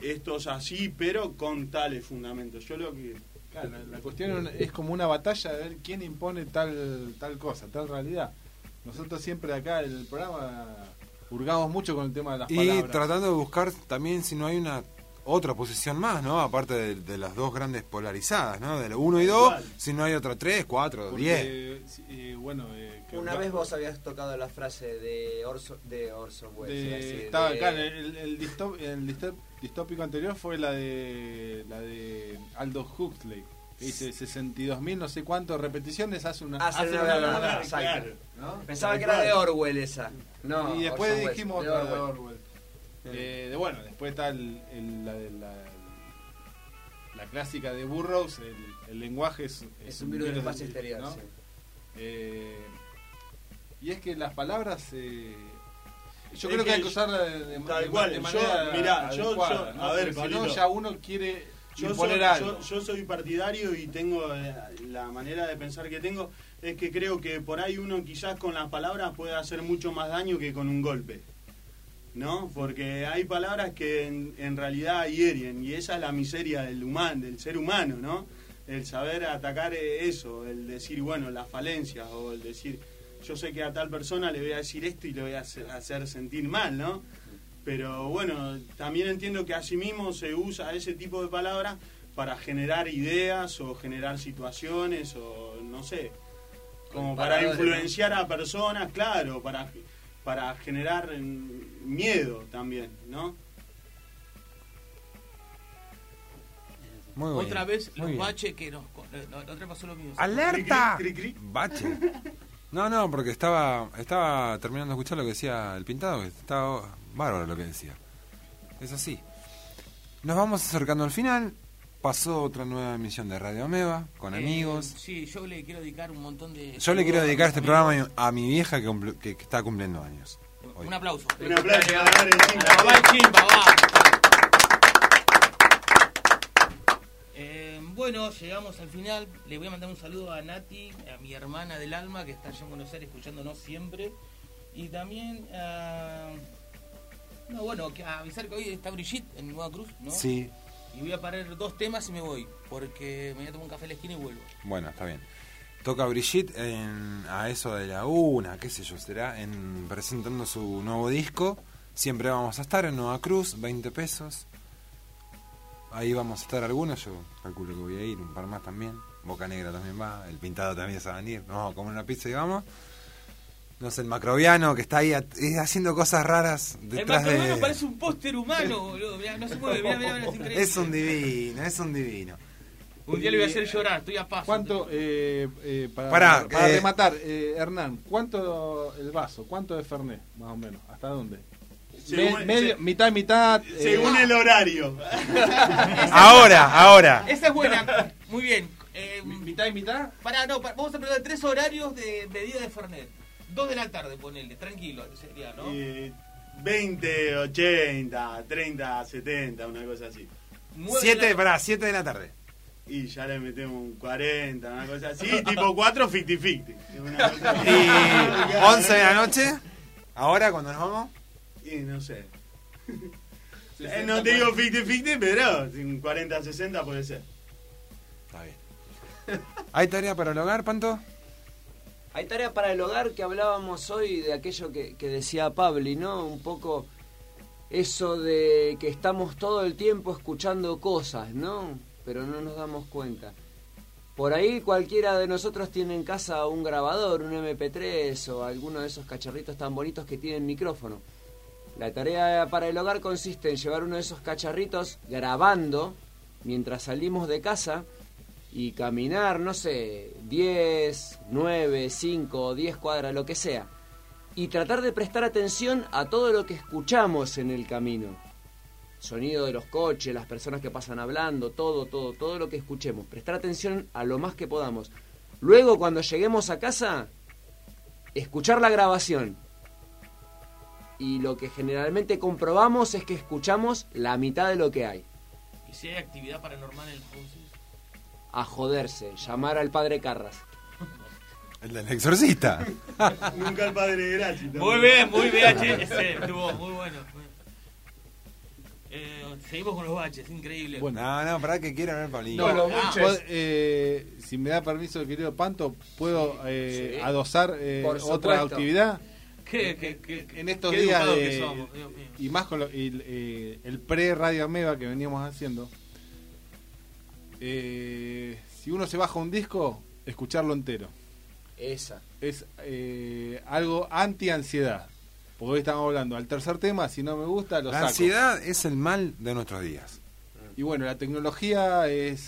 esto es así, pero con tales fundamentos. Yo lo que... Claro, la cuestión es como una batalla de ver quién impone tal cosa, tal realidad. Nosotros siempre acá en el programa hurgamos mucho con el tema de las palabras. Y tratando de buscar también si no hay una otra posición más, ¿no? Aparte de las dos grandes polarizadas, ¿no? De 1 y 2, si no hay otra 3, 4, 10. Bueno, una vez vos habías tocado la frase de Orson Welles. Estaba acá, el distópico anterior fue la de Aldous Huxley, que dice 62.000 no sé cuántas repeticiones hace una verdad, claro, ¿no? Pensaba que era de Orwell esa. No, y después Orson dijimos Welles, otra de Orwell. Bueno, después está la clásica de Burroughs, el lenguaje es un virus del espacio exterior, ¿no? Sí. Y es que las palabras yo creo que hay que usarlas de manera mirá, adecuada, ¿no? a ver, si Pablito, no ya uno quiere imponer algo. Yo soy partidario y tengo la manera de pensar que tengo es que creo que por ahí uno quizás con las palabras puede hacer mucho más daño que con un golpe, ¿no? Porque hay palabras que en realidad hieren, y esa es la miseria del ser humano, ¿no? El saber atacar eso, el decir, bueno, las falencias, o el decir, yo sé que a tal persona le voy a decir esto y le voy a hacer sentir mal, ¿no? Pero bueno, también entiendo que asimismo se usa ese tipo de palabras para generar ideas o generar situaciones o no sé, como para influenciar a personas, claro, para generar miedo también, ¿no? Muy bien. Otra vez muy bien. bache que nos... La otra pasó lo mismo. ¡Alerta! Bache. No, porque estaba terminando de escuchar lo que decía el pintado, que estaba bárbaro lo que decía. Es así. Nos vamos acercando al final. Pasó otra nueva emisión de Radio Ameba con amigos. Sí, yo le quiero dedicar un montón de... Yo le quiero dedicar este programa a mi vieja que está cumpliendo años. Hoy. Un aplauso. Un aplauso para la mamá del Chimpa, va. Bueno, llegamos al final. Le voy a mandar un saludo a Nati, a mi hermana del alma, que está allá en Buenos Aires escuchándonos siempre. Y también a avisar que hoy está Brigitte en Nueva Cruz, ¿no? Sí. Y voy a parar 2 temas y me voy, porque me voy a tomar un café a la esquina y vuelvo. Bueno, está bien. Toca Brigitte a eso de la 1, qué sé yo, será, presentando su nuevo disco. Siempre vamos a estar en Nueva Cruz, 20 pesos. Ahí vamos a estar algunos, yo calculo que voy a ir, un par más también. Boca Negra también va, el pintado también se va a venir. Nos vamos a comer una pizza y vamos. No sé, el macrobiano que está ahí haciendo cosas raras detrás de... El macrobiano parece un póster humano, boludo. Mirá, no se mueve, mirá, es increíble. Es un divino. Un día le voy a hacer llorar, estoy a paso. ¿Cuánto, para rematar, Hernán, cuánto el vaso, cuánto de Fernet, más o menos? ¿Hasta dónde? Mitad y mitad. Según el horario. Ahora. Esa es buena, muy bien. ¿Mitad y mitad? Vamos a preguntar 3 horarios de día de Fernet. 2 de la tarde, ponele, tranquilo, sería, ¿no? 20, 80, 30, 70, una cosa así. 7 de la tarde. Y ya le metemos un 40, una cosa así, tipo 4, 50-50. ¿Y 11 de la noche? ¿Ahora cuando nos vamos? Y no sé. No te digo 50-50, pero un 40-60 puede ser. Está bien. ¿Hay tarea para el hogar, Panto? Hay tarea para el hogar, que hablábamos hoy de aquello que decía Pabli, ¿no? Un poco eso de que estamos todo el tiempo escuchando cosas, ¿no? Pero no nos damos cuenta. Por ahí cualquiera de nosotros tiene en casa un grabador, un MP3 o alguno de esos cacharritos tan bonitos que tienen micrófono. La tarea para el hogar consiste en llevar uno de esos cacharritos grabando mientras salimos de casa y caminar, no sé, 10, 9, 5, 10 cuadras, lo que sea. Y tratar de prestar atención a todo lo que escuchamos en el camino. Sonido de los coches, las personas que pasan hablando, todo lo que escuchemos. Prestar atención a lo más que podamos. Luego, cuando lleguemos a casa, escuchar la grabación. Y lo que generalmente comprobamos es que escuchamos la mitad de lo que hay. ¿Y si hay actividad paranormal entonces? A joderse, llamar al padre Carras. El del exorcista. Nunca el padre Grachi. Muy bien, estuvo muy bueno. seguimos con los baches, increíble. Bueno. No, pará que quiero ver Pablito. Si me da permiso el querido Panto, ¿puedo Sí. adosar Por otra supuesto. actividad? En estos días educados que somos, Dios mío. y más con el pre-Radio Ameba que veníamos haciendo, si uno se baja un disco, escucharlo entero. Esa. Es algo anti-ansiedad. Porque hoy estamos hablando al tercer tema, si no me gusta, lo La saco. ansiedad es el mal de nuestros días. Y bueno, la tecnología es...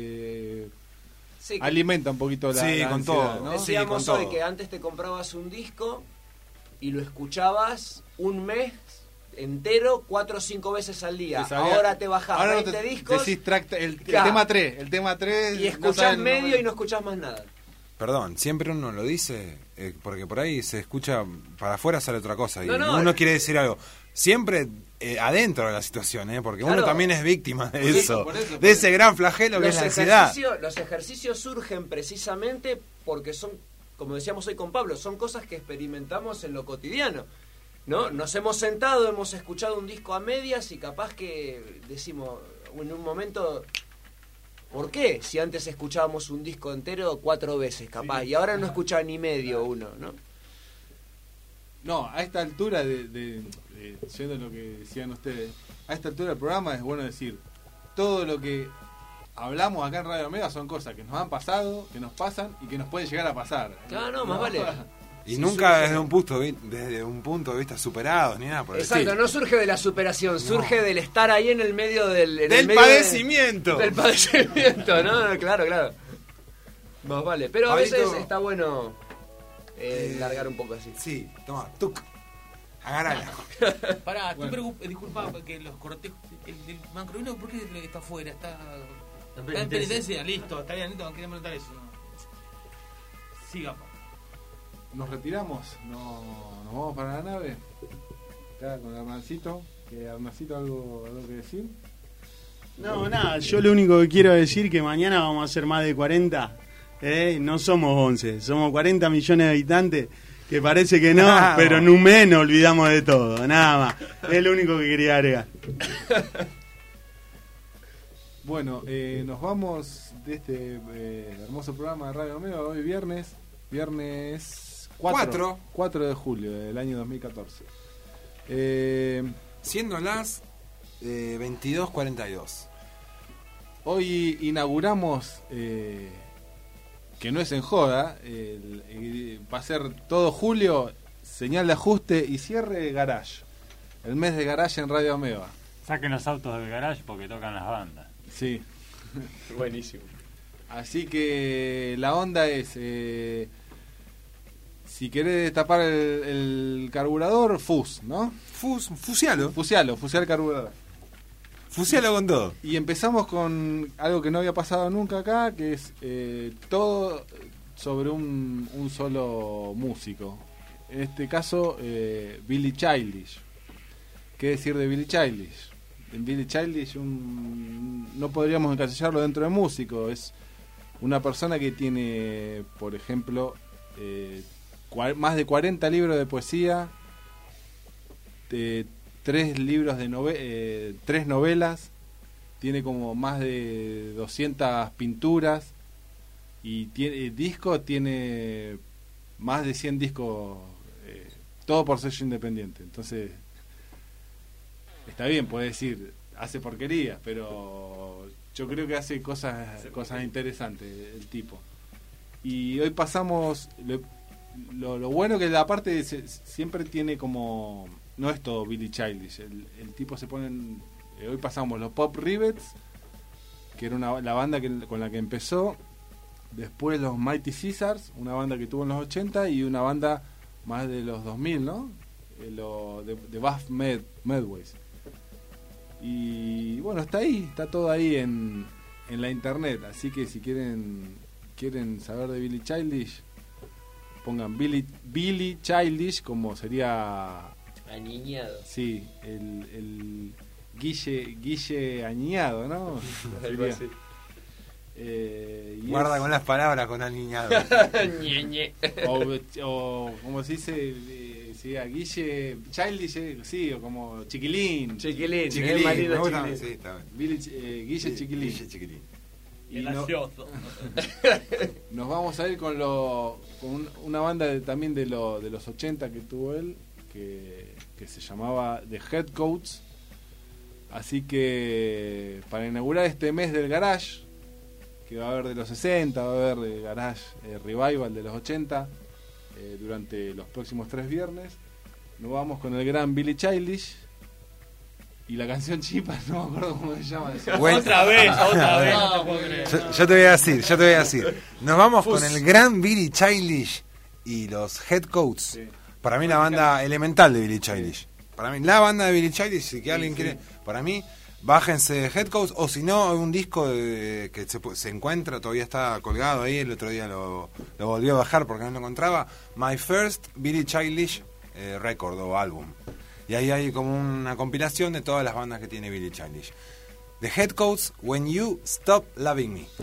Sí, alimenta un poquito la con ansiedad, todo. ¿no? Decíamos Sí, con hoy todo. que antes te comprabas un disco y lo escuchabas un mes entero 4 o 5 veces al día. Ahora te bajás ahora 20 discos decís el Claro. tema 3 y escuchás medio y no escuchás más nada. Perdón, siempre uno lo dice, porque por ahí se escucha, para afuera sale otra cosa, y No, uno quiere decir algo. Siempre adentro de la situación, porque Claro. uno también es víctima de Sí, eso, por eso. de ese gran flagelo que es la ansiedad. Los ejercicios surgen precisamente porque son, como decíamos hoy con Pablo, son cosas que experimentamos en lo cotidiano. ¿No? Nos hemos sentado, hemos escuchado un disco a medias y capaz que decimos en un momento... ¿Por qué? Si antes escuchábamos un disco entero 4 veces, capaz, y ahora no escucha ni medio uno, ¿no? No, a esta altura yendo a lo que decían ustedes, a esta altura del programa es bueno decir, todo lo que hablamos acá en Radio Omega son cosas que nos han pasado, que nos pasan y que nos pueden llegar a pasar. Claro, no, más vale. Y nunca desde un punto de vista superados ni nada por el Exacto, estilo. no surge de la superación, surge del estar ahí en el medio del padecimiento. Del padecimiento, ¿no? Claro. Más vale, pero a Pablito, veces está bueno largar un poco así. Sí, toma, tuc. Agarrala. Pará, disculpa que los corté. El Mancrovino, ¿por qué está afuera? Está en penitencia, listo, está bien, no quería preguntar eso. Siga, pa. Nos retiramos, nos vamos para la nave. Acá con Hernancito, Hernancito algo que decir. No, nada, yo lo único que quiero decir que mañana vamos a ser más de 40. No somos 11, somos 40 millones de habitantes, que parece que no, pero en un mes nos olvidamos de todo, nada más. Es lo único que quería agregar. Bueno, nos vamos de este hermoso programa de Radio Omega hoy viernes 4 de julio del año 2014. Siendo las 22:42. Hoy inauguramos, que no es en joda, va a ser todo julio, señal de ajuste y cierre de garage. El mes de garage en Radio Omega. Saquen los autos del garage porque tocan las bandas. Sí. Buenísimo. Así que la onda es, si querés tapar el carburador, ¿no? Fusialo el carburador. Fusialo con todo. Y empezamos con algo que no había pasado nunca acá, que es todo sobre un solo músico. En este caso, Billie Childish. ¿Qué decir de Billie Childish? En Billie Childish no podríamos encasillarlo dentro de músico. Es una persona que tiene, por ejemplo, más de 40 libros de poesía, 3 libros de 3 novelas, tiene como más de 200 pinturas y tiene más de 100 discos, todo por sello independiente. Entonces está bien, puede decir hace porquerías, pero yo creo que hace cosas interesantes el tipo. Y hoy pasamos lo bueno que la parte siempre tiene como, no es todo Billie Childish, el tipo se pone hoy pasamos los Pop Rivets, que era la banda con la que empezó, después los Mighty Caesars, una banda que tuvo en los 80 y una banda más de los 2000, ¿no? De Buff Medways. Y bueno, está todo ahí en la internet, así que si quieren saber de Billie Childish, pongan Billie Childish, como sería aniñado. Sí, el Guille aniñado, ¿no? Algo así. Guarda con las palabras con aniñado. o como se dice, Sí, a Guille Childish, sí, o como Chiquilín. Chiquilín, Chiquilín, marido me gusta, Chiquilín. sí, está bien. Guille Chiquilín. Guille Chiquilín. Y El ansioso. nos vamos a ir con una banda también de los 80 que tuvo él, que se llamaba The Headcoats. Así que para inaugurar este mes del garage, que va a haber de los 60, va a haber garage revival de los 80, durante los próximos 3 viernes, nos vamos con el gran Billy Childish y la canción Chipa, no me acuerdo cómo se llama. Bueno, otra vez. No te puedo creer. Yo te voy a decir. Nos vamos con el gran Billy Childish y los Headcoats. Sí. Para mí la banda elemental de Billy Childish. Para mí la banda de Billy Childish, si alguien quiere, para mí, bájense Headcoats, o si no, hay un disco que se encuentra, todavía está colgado ahí, el otro día lo volví a bajar porque no lo encontraba, My First Billy Childish Record o álbum. Y ahí hay como una compilación de todas las bandas que tiene Billy Childish. The Headcoats, When You Stop Loving Me.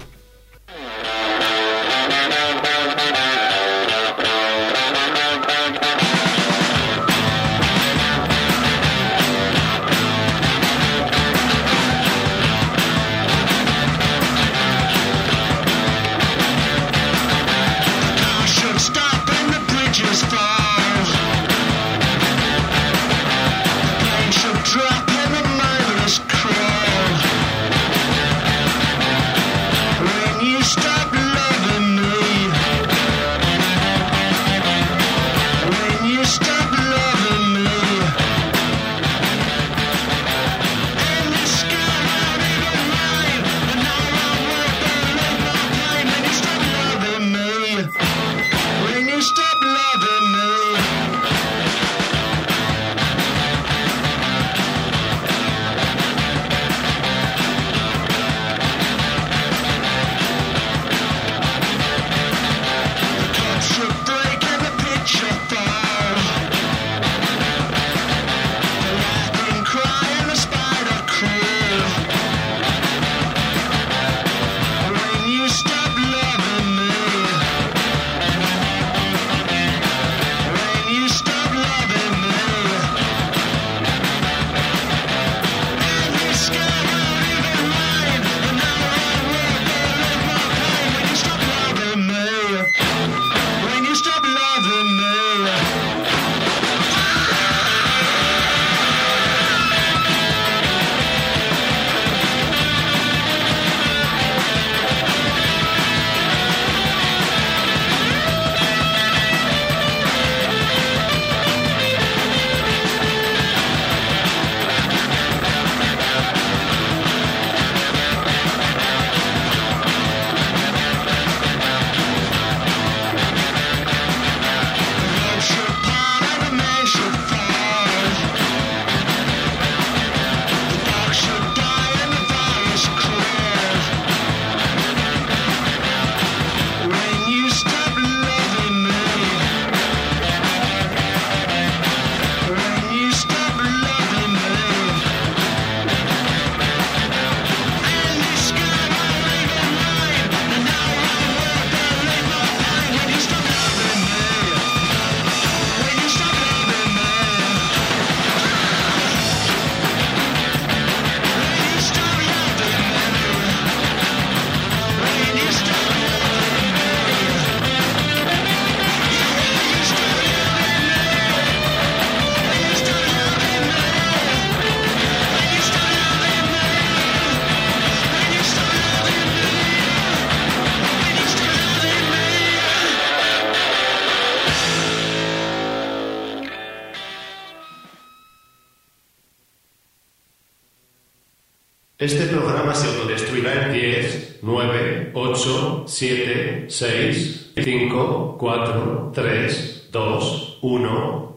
Este programa se autodestruirá en 10, 9, 8, 7, 6, 5, 4, 3, 2, 1...